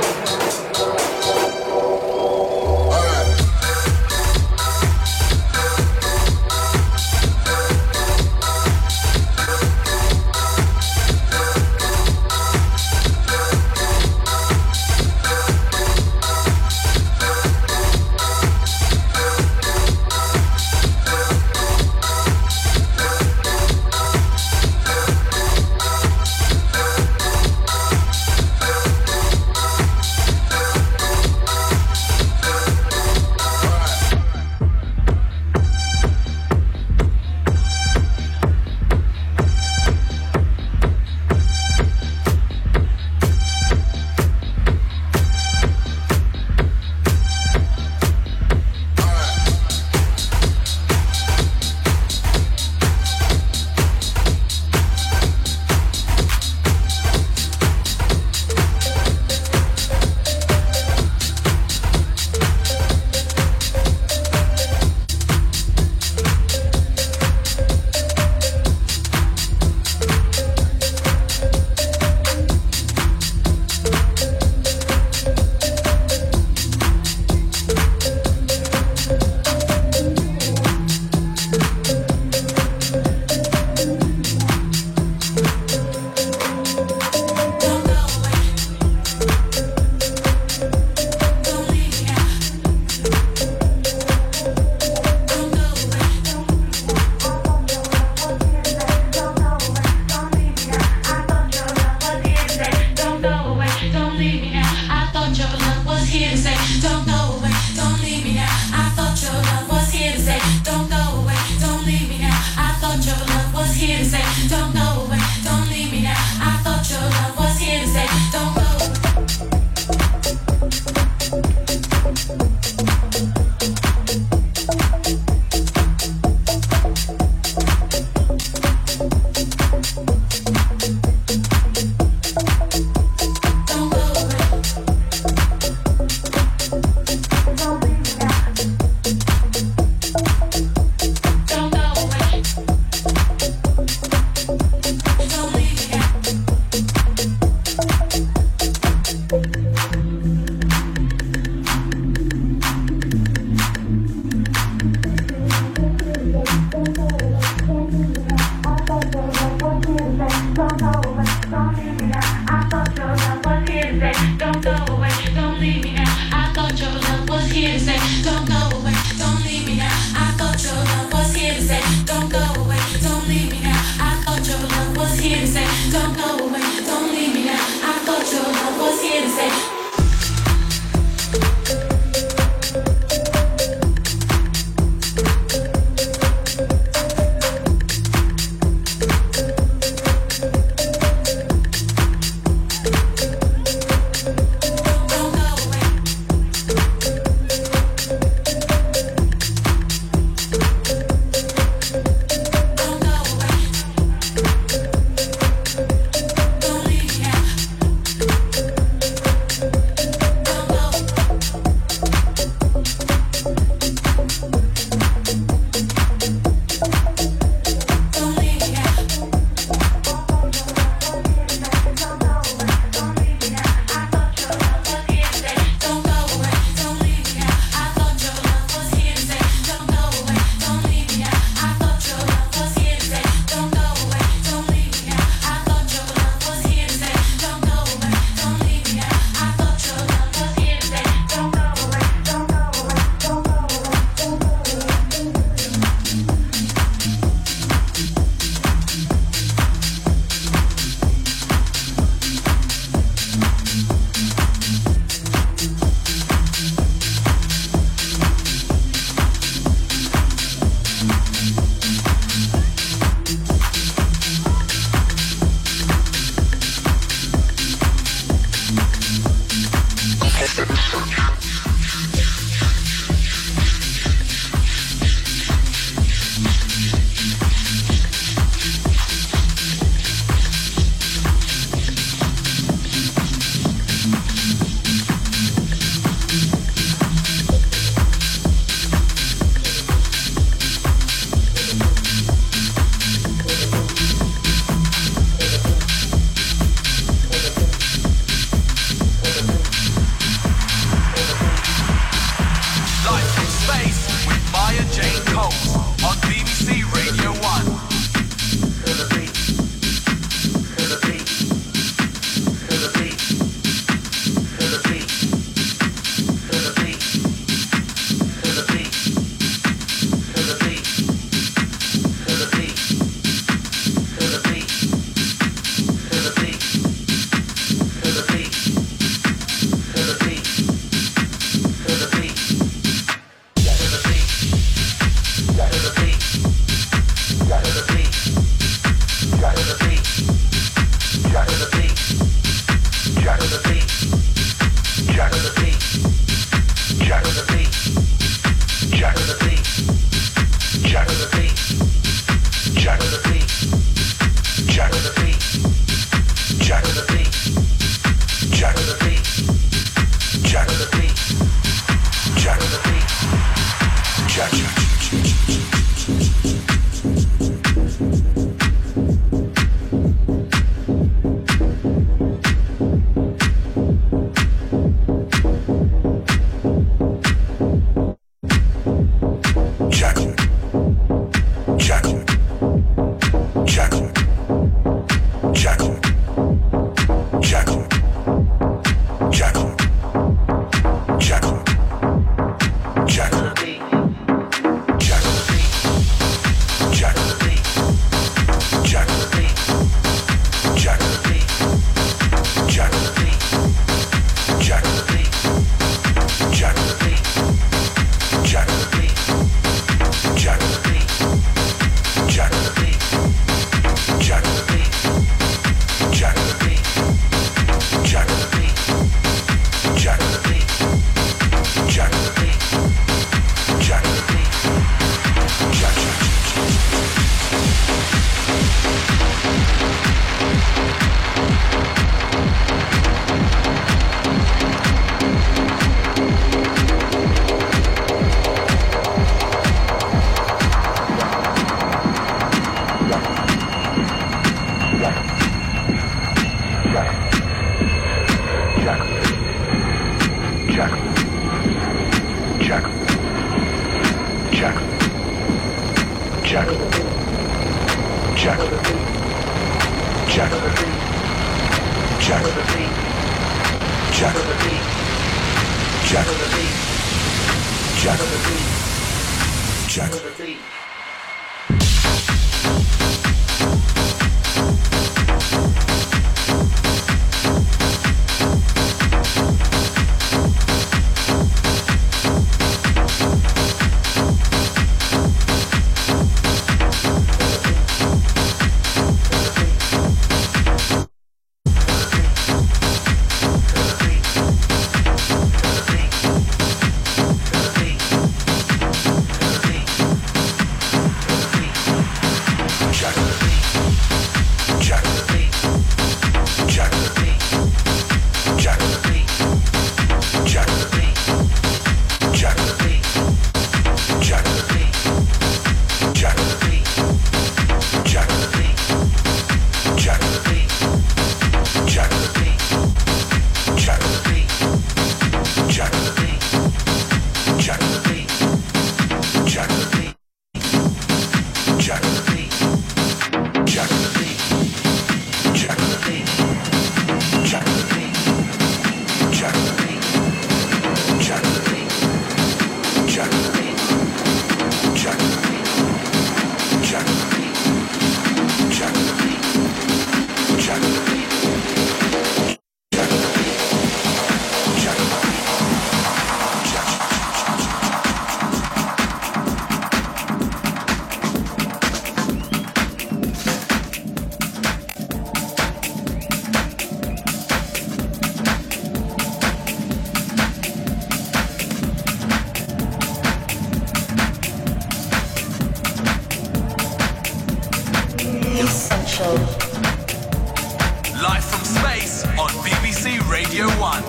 Live from space on B B C Radio one.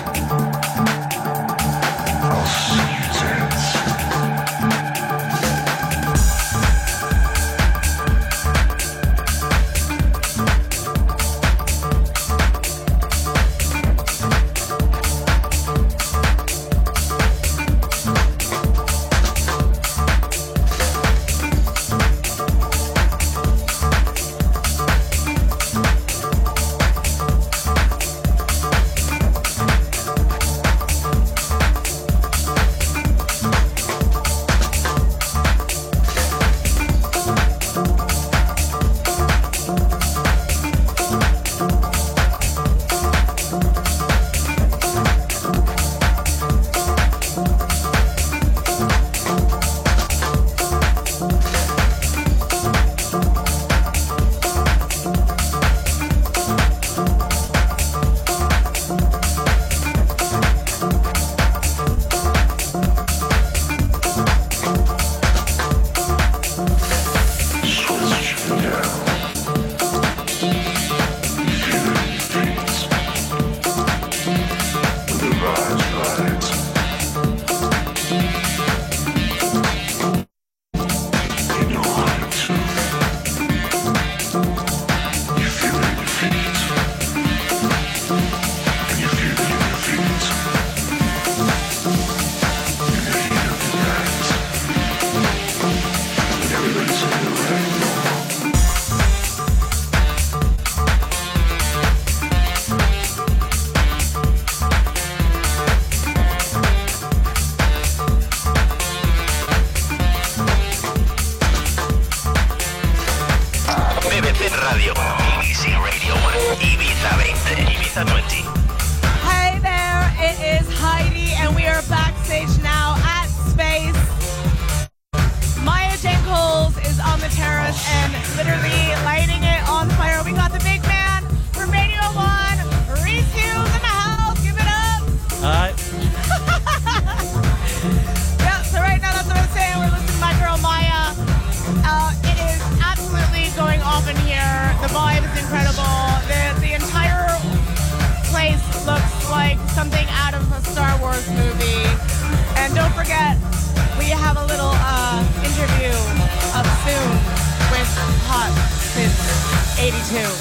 I'll see you dance. vibe is incredible. The, the entire place looks like something out of a Star Wars movie. And don't forget, we have a little uh, interview up soon with Hot since eighty-two.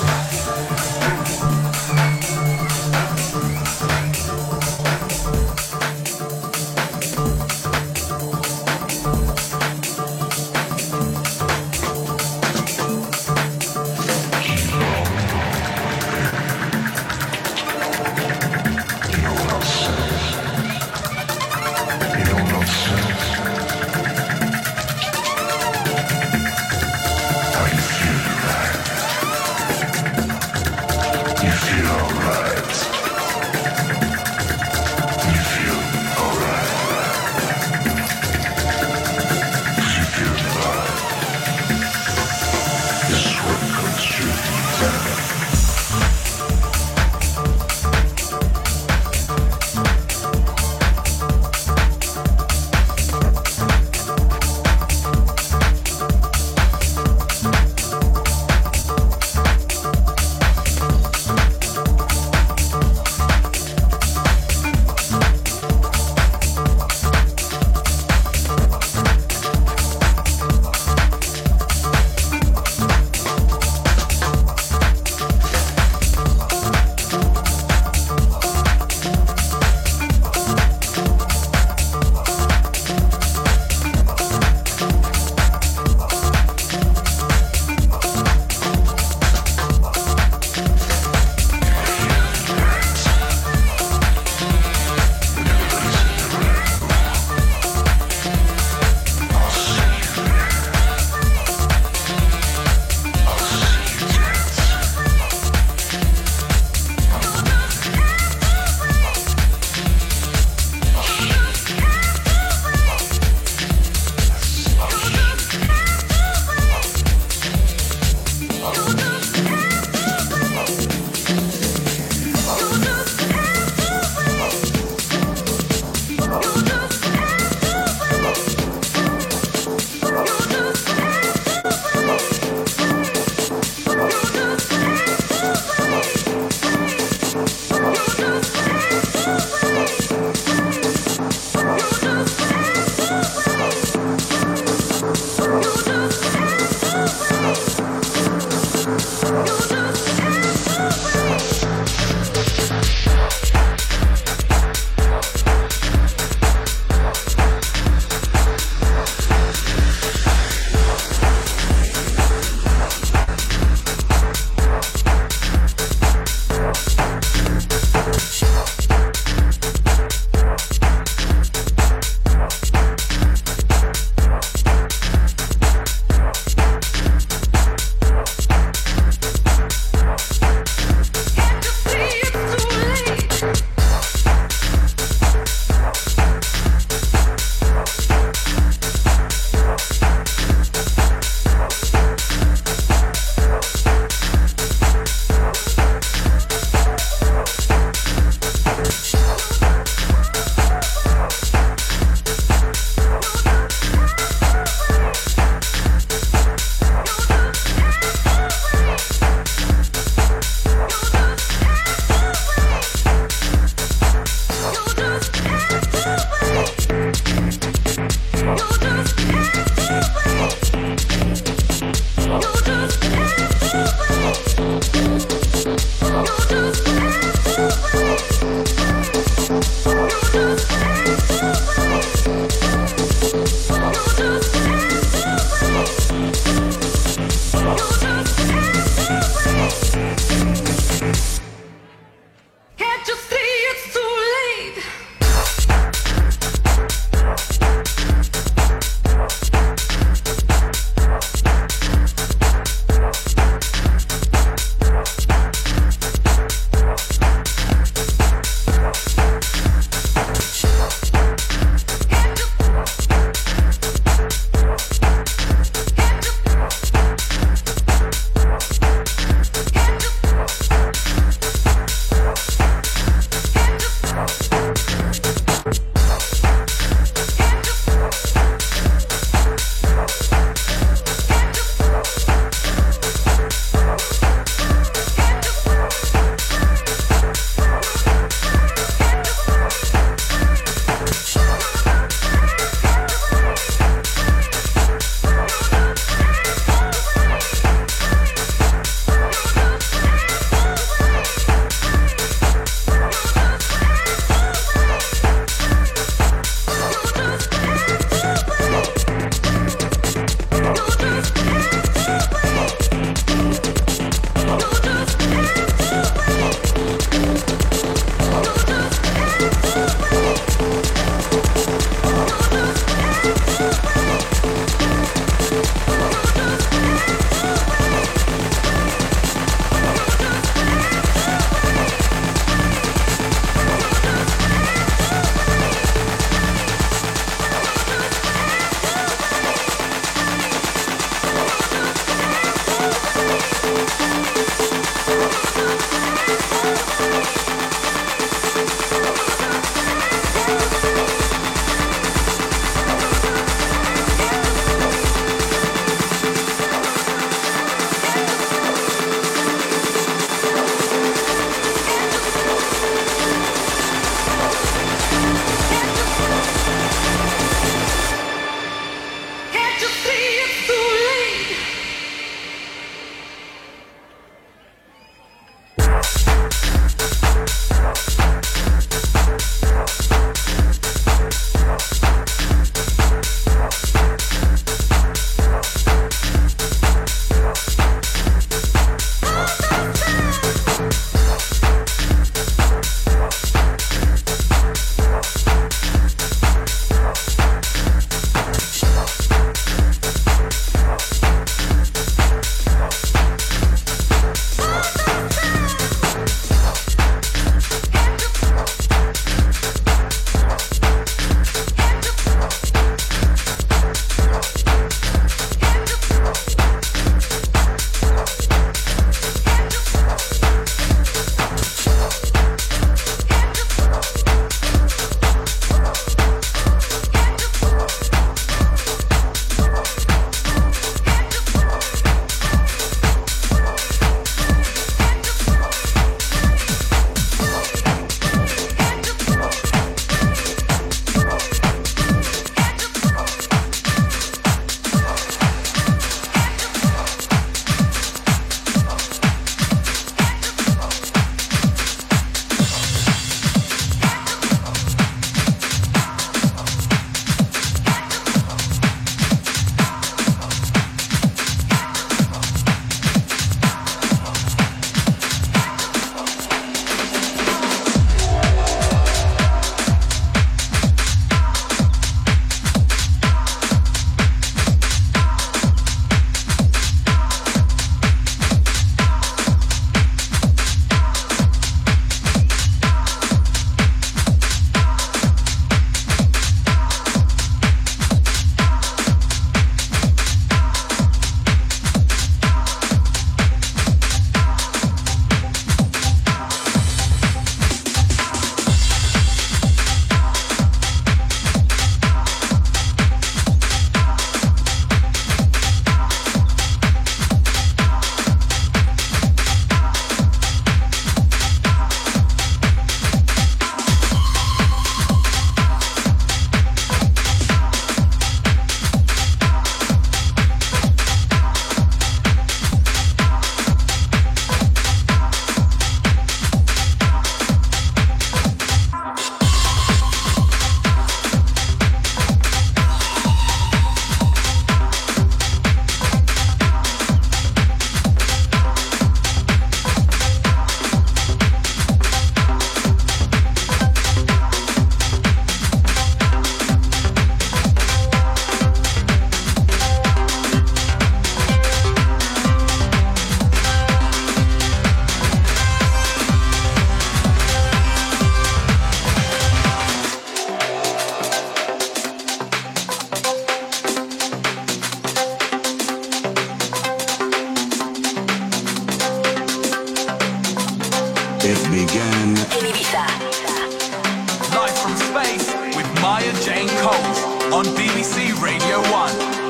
Cold on B B C Radio one.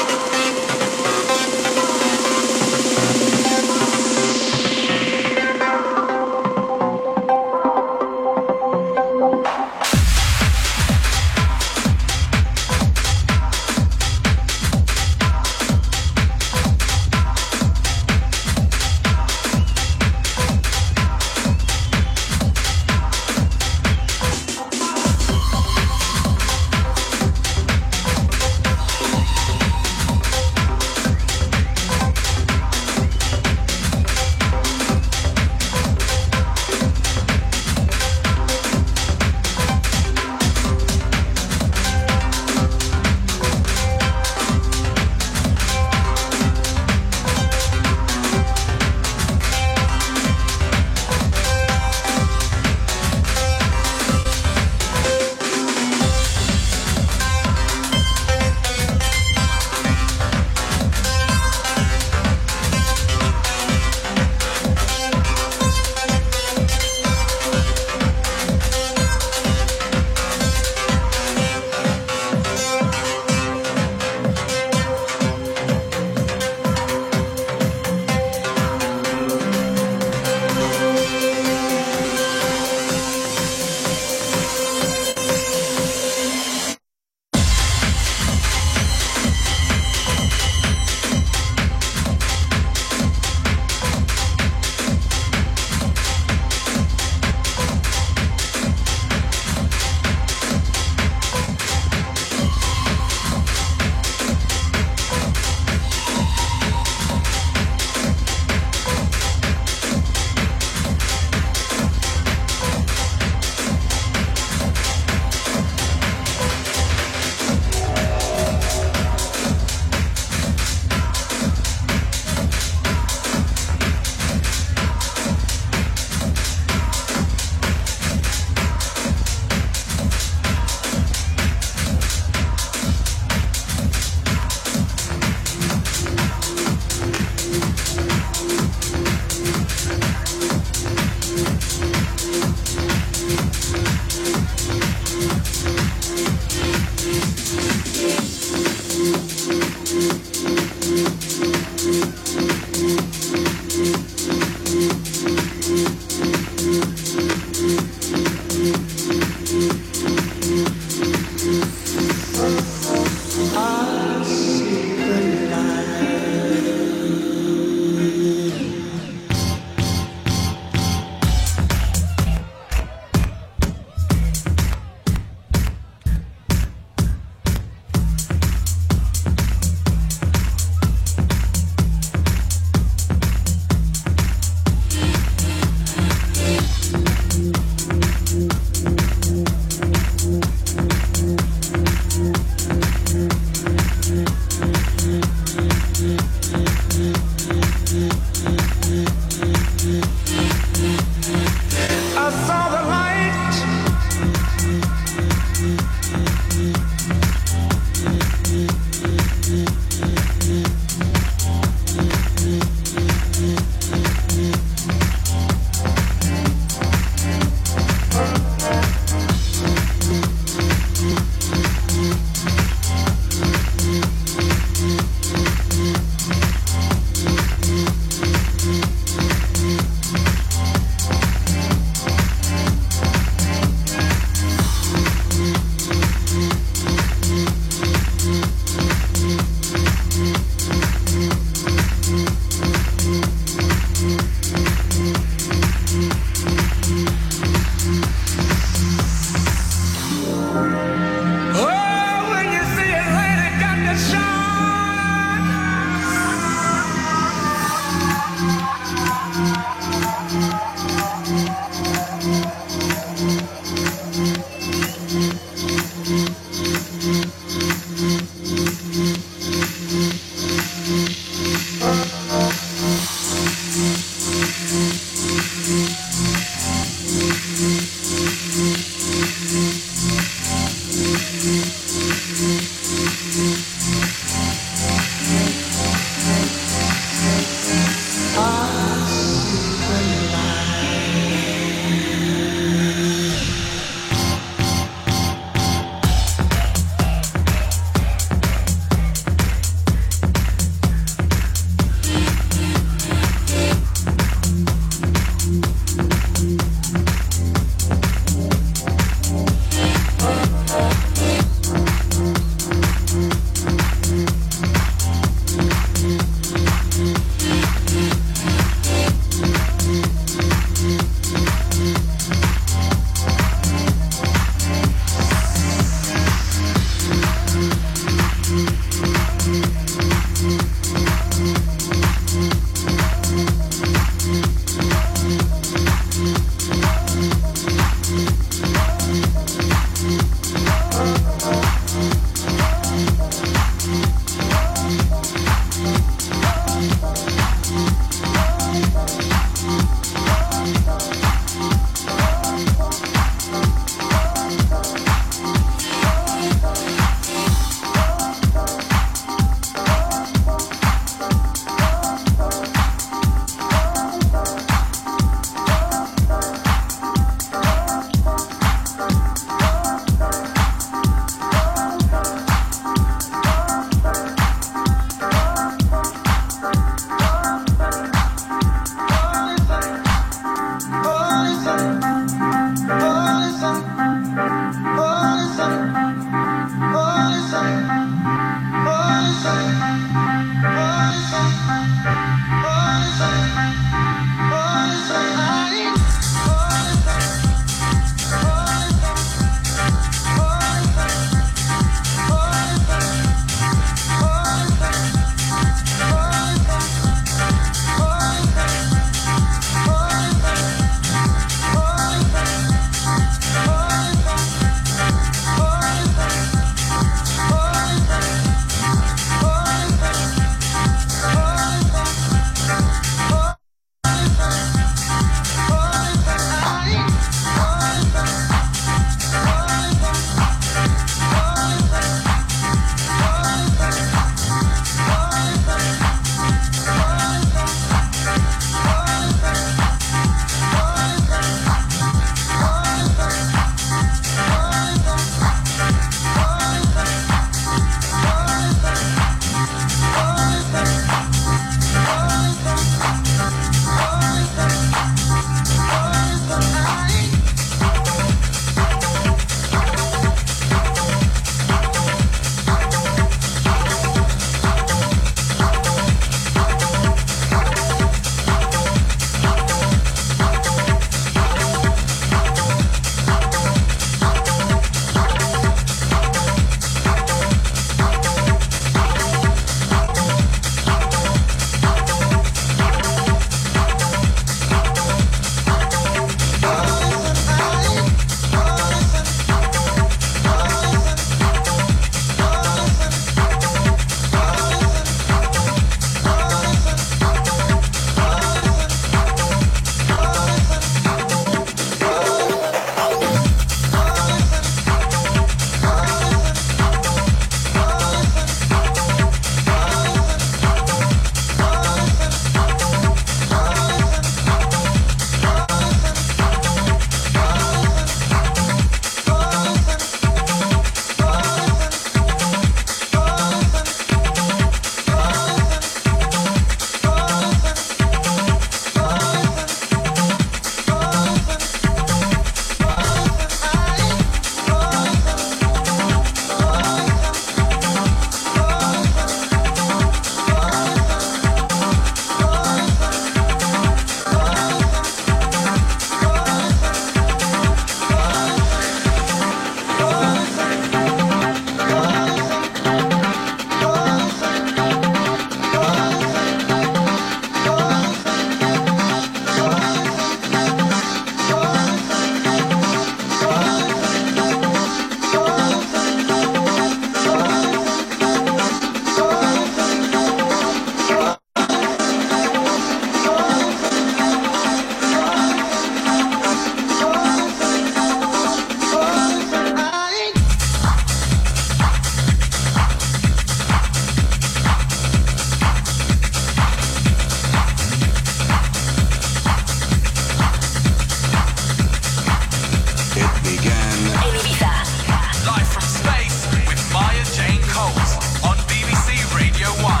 Live from space with Maya Jane Coles on B B C Radio one.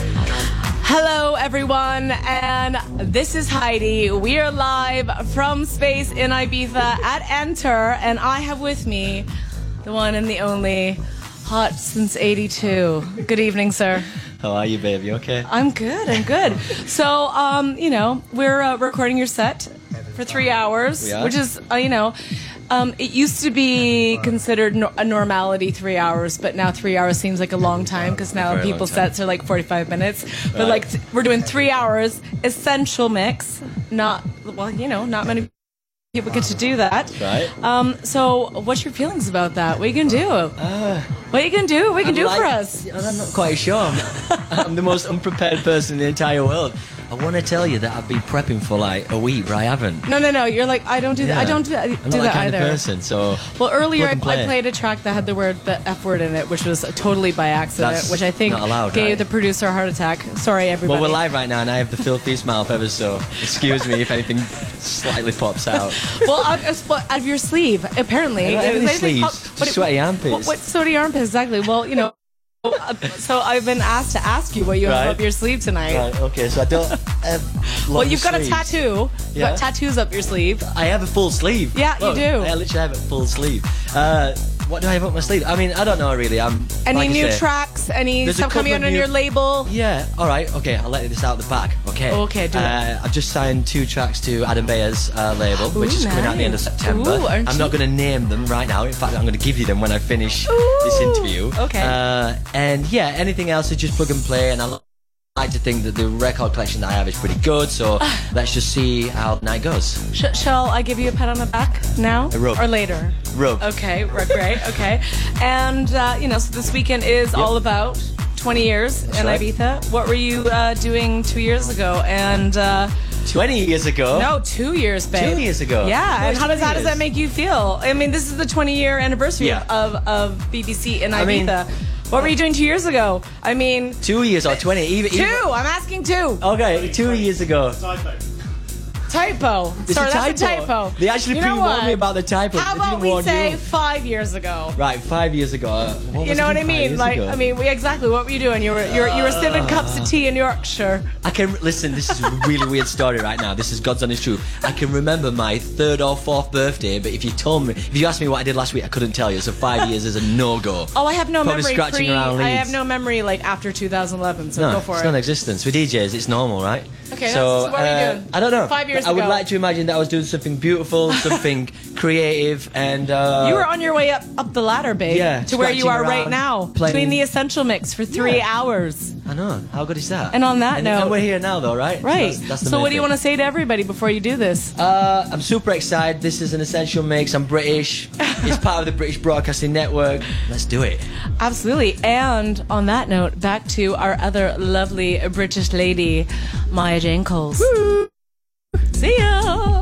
Hello, everyone, and this is Heidi. We are live from space in Ibiza at Enter, and I have with me the one and the only Hot since eighty-two. Good evening, sir. How are you, babe? You okay? I'm good, I'm good. So, um, you know, we're uh, recording your set for three hours, We are? which is, uh, you know, um, it used to be considered no- a normality, three hours, but now three hours seems like a long time because now Very long people's time. sets are like forty-five minutes. But Right. like, th- we're doing three hours, essential mix. Not, well, you know, not many people get to do that. Right. Um, so, what's your feelings about that? What are you gonna do? Uh, what are you gonna do? What you I'm can do like- for us? I'm not quite sure. I'm, I'm the most unprepared person in the entire world. I want to tell you that I've been prepping for like a week, but I haven't. No, no, no. You're like, I don't do that. I Yeah. don't do that, I'm do not that that kind either. of person, so... Well, earlier I, plug and play. I played a track that had the word, the F word in it, which was totally by accident, That's which I think not allowed, gave right? the producer a heart attack. Sorry, everybody. Well, we're live right now, and I have the filthiest mouth ever, so excuse me if anything slightly pops out. Well, out, out of your sleeve, apparently. I don't have any Is anything sleeves, pop- just what it- sweaty armpits. What, what sweaty armpits, exactly. Well, you know, uh, so I've been asked to ask you what you have Right. up your sleeve tonight. Right, okay, so I don't have Well, long you've got sleeves. a tattoo. You've Yeah. got tattoos up your sleeve. I have a full sleeve. Yeah, you Look, do. I literally have a full sleeve. Uh, what do I have up my sleeve? I mean, I don't know really. I'm Any like I new say, tracks? Any there's a stuff coming couple out of on new- your label? Yeah, all right, okay, I'll let this out the back. Okay. Okay, do it. uh, I've just signed two tracks to Adam Bayer's uh, label, which Ooh, is coming out at the end of nice. September. Ooh, aren't I'm you? not going to name them right now. In fact, I'm going to give you them when I finish this interview. okay. Uh, and yeah, anything else is just plug and play, and I like to think that the record collection that I have is pretty good, so let's just see how the night goes. Sh- shall I give you a pat on the back now A rub. or later? Rub. Okay, right, great, okay. And, uh, you know, so this weekend is all about twenty years in right. Ibiza. What were you uh, doing two years ago? And, uh, twenty years ago? no, two years, babe. Two years ago? Yeah, No, and it's how does, twenty how does years. that make you feel? I mean, this is the twenty-year anniversary Yeah. of, of B B C in I mean- Ibiza. What were you doing two years ago? I mean... Two years or twenty? Even, Two! even- I'm asking two! Okay, two years ago. Typo. It's Sorry, a that's a typo. typo. They actually You know pre-warned what? me about the typo. How They about didn't we warn say you. five years ago? Right, five years ago. uh, What You was know I what I doing five mean? years Like, ago? I mean, we, exactly what were you doing? You were you were, you were sipping cups of tea in Yorkshire. I can listen. This is a really weird story right now. This is God's honest truth. I can remember my third or fourth birthday, but if you told me, if you asked me what I did last week, I couldn't tell you. So five years is a no-go. Oh, I have no Probably memory scratching pre. around I leads. have no memory like after two thousand eleven. So No, go for it's it. non-existence. With D Js, it's normal, right? Okay, so, that's- what were you uh, doing? I don't know. Five years I would ago. like to imagine that I was doing something beautiful, something creative, and uh, You were on your way up up the ladder, babe. Yeah, to where you scratching are right around, now, playing- between the essential mix for three Yeah. hours. I know. How good is that? And on that and, note- and we're here now, though, right? Right. That's, that's the so, main what do you thing. want to say to everybody before you do this? Uh, I'm super excited. This is an essential mix. I'm British. It's part of the British Broadcasting Network. Let's do it. Absolutely. And on that note, back to our other lovely British lady, Maya Jane Coles. See ya.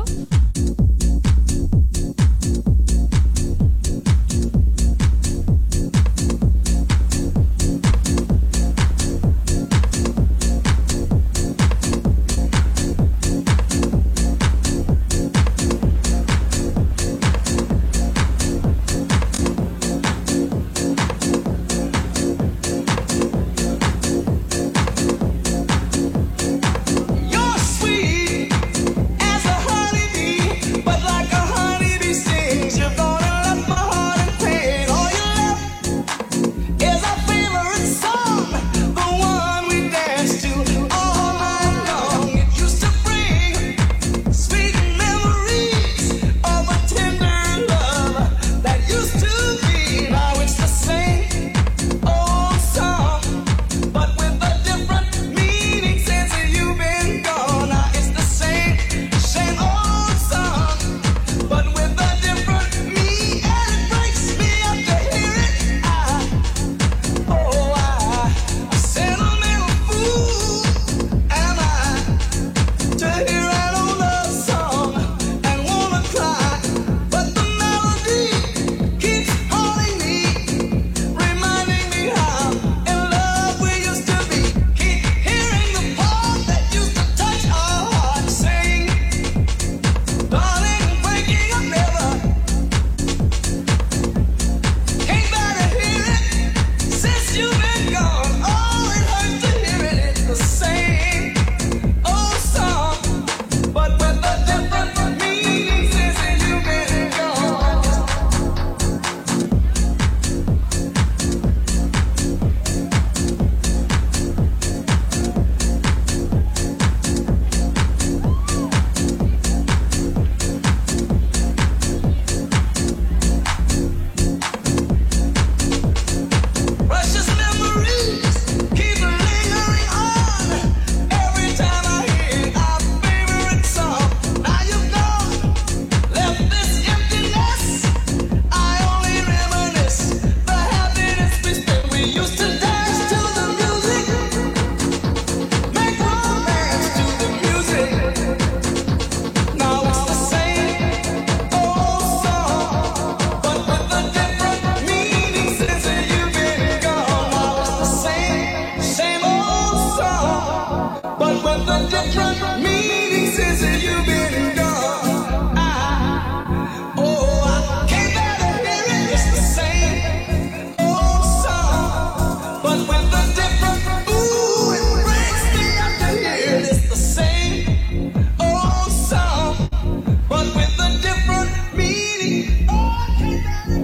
You're sweet as a honey the different meanings since you've been gone. I, oh, I can't bear to hear it. It's the same old song, but with a different ooh, it brings me up to here. It's the same old song, but with a different meaning. Oh, I can't bear to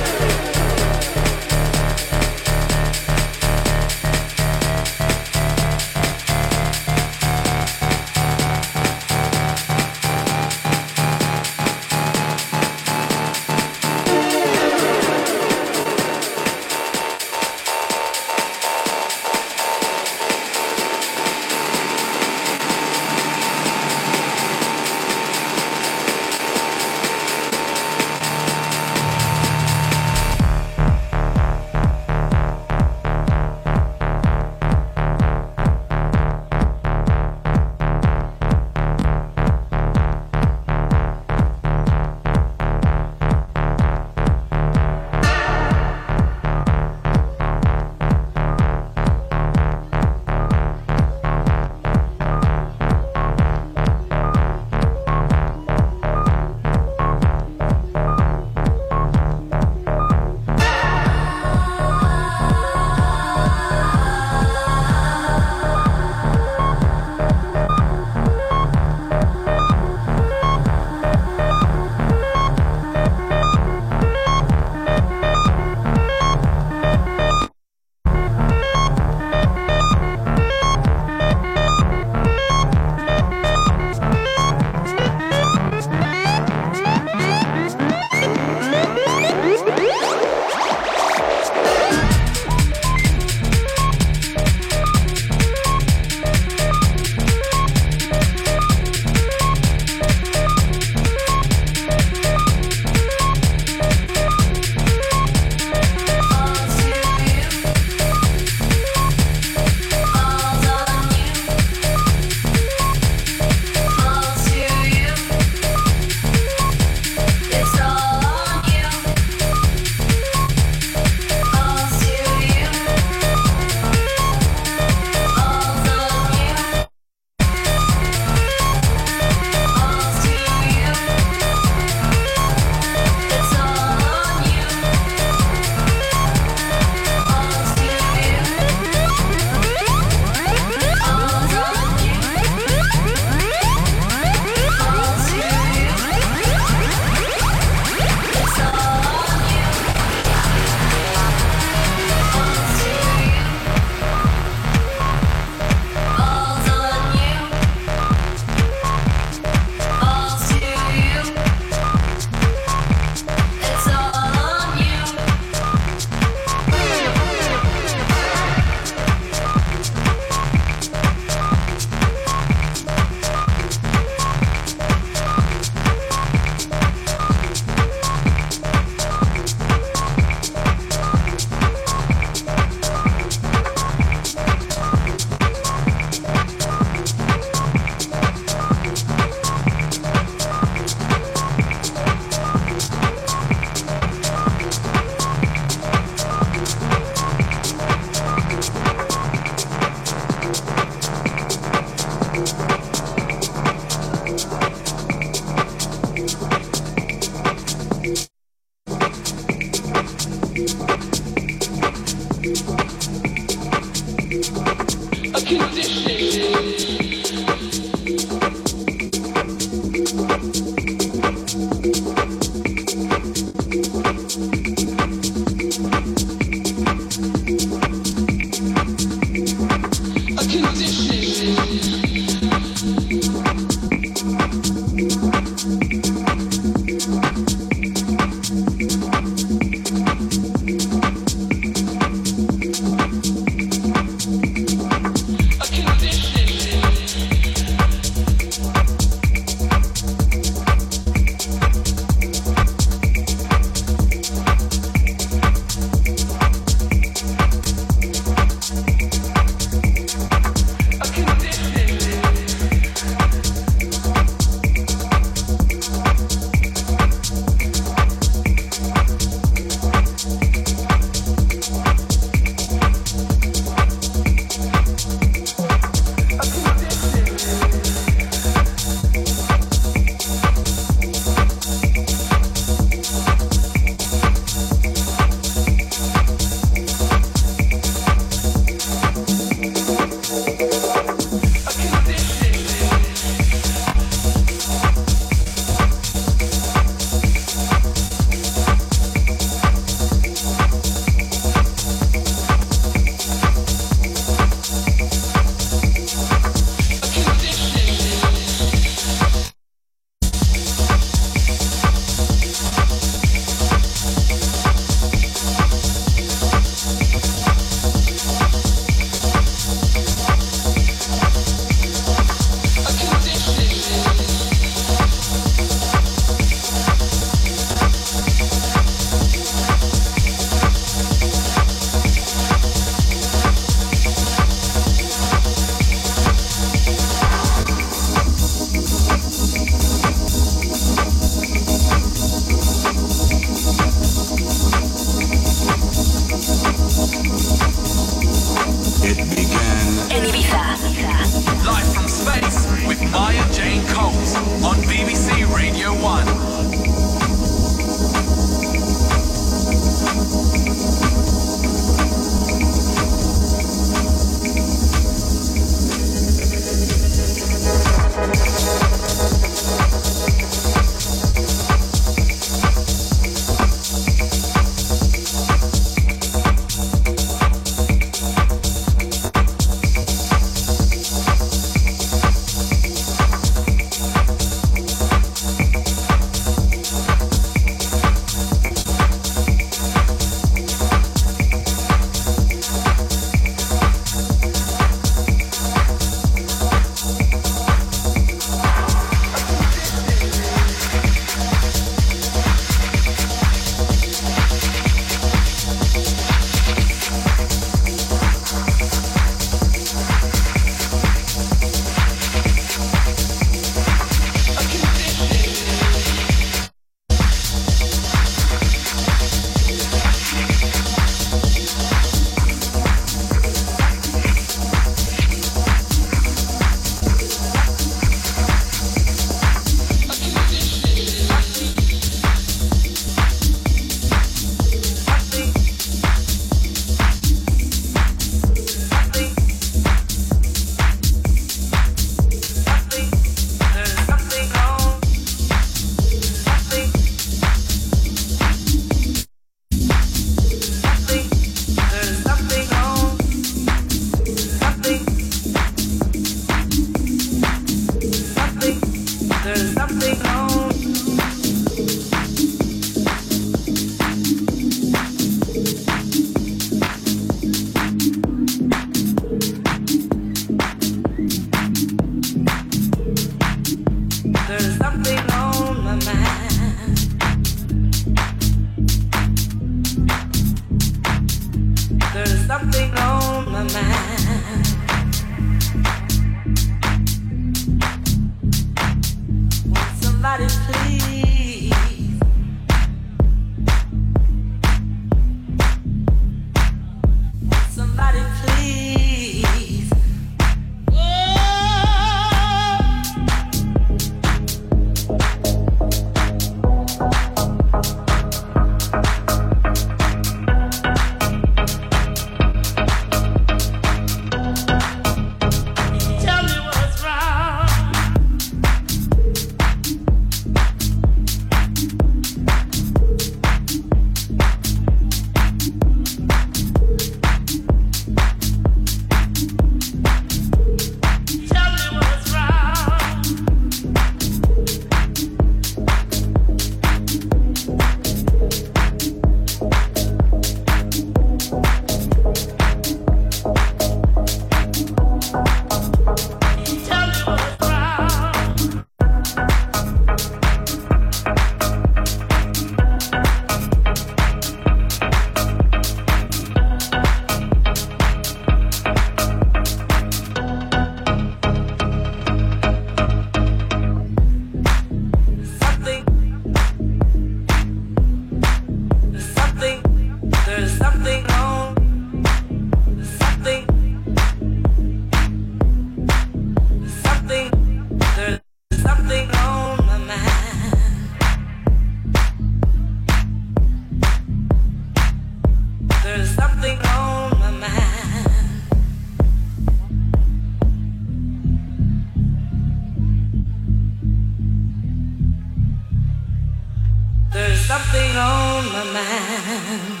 something on my mind.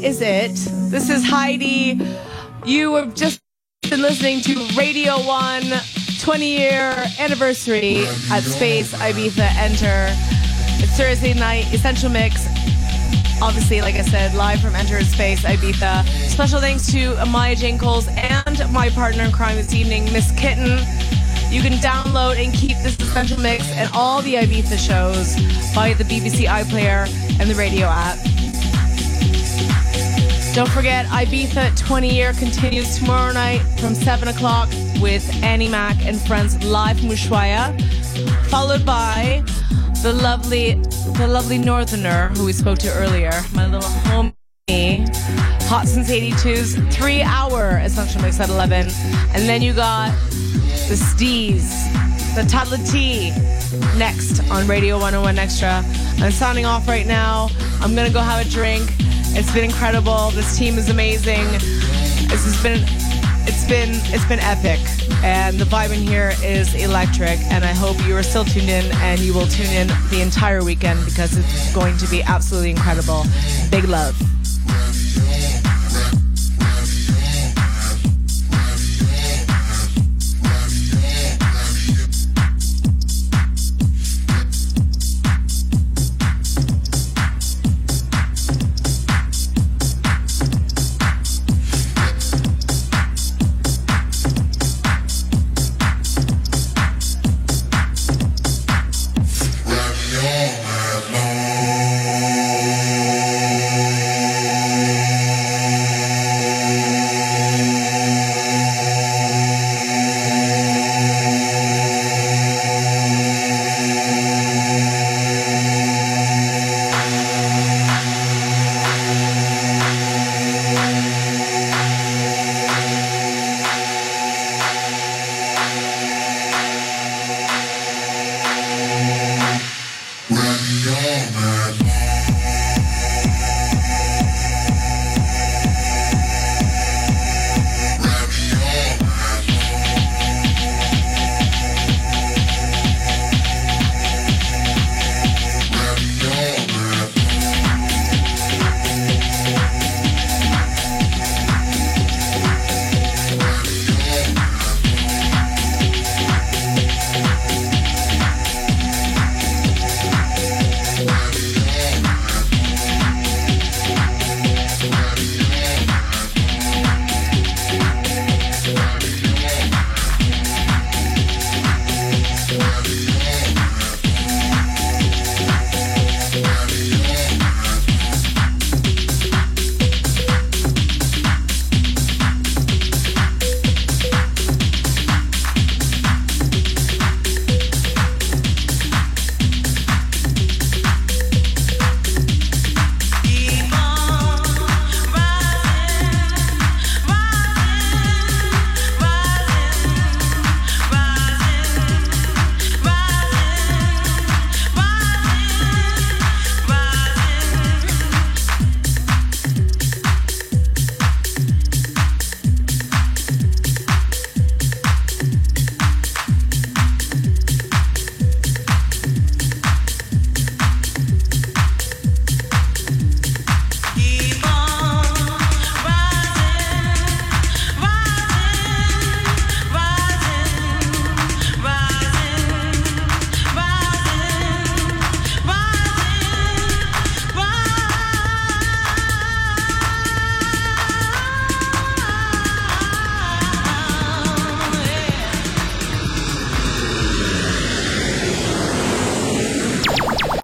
is it. This is Heidi. You have just been listening to Radio One twenty-year anniversary at Space Ibiza Enter. It's Thursday night, Essential Mix. Obviously, like I said, live from Enter Space Ibiza. Special thanks to Amaya Jane Coles and my partner in crime this evening, Miss Kitten. You can download and keep this Essential Mix and all the Ibiza shows via the B B C iPlayer and the radio app. Don't forget, Ibiza twenty year continues tomorrow night from seven o'clock with Annie Mac and friends live from Ushuaia, followed by the lovely, the lovely Northerner who we spoke to earlier, my little homie, Hot Since eighty-two's three hour Essential Mix at eleven. And then you got the Steez, the Toddler T, next on Radio one oh one Extra. I'm signing off right now. I'm gonna go have a drink. It's been incredible. This team is amazing. This has been, it's been, it's been epic, and the vibe in here is electric. And I hope you are still tuned in, and you will tune in the entire weekend because it's going to be absolutely incredible. Big love.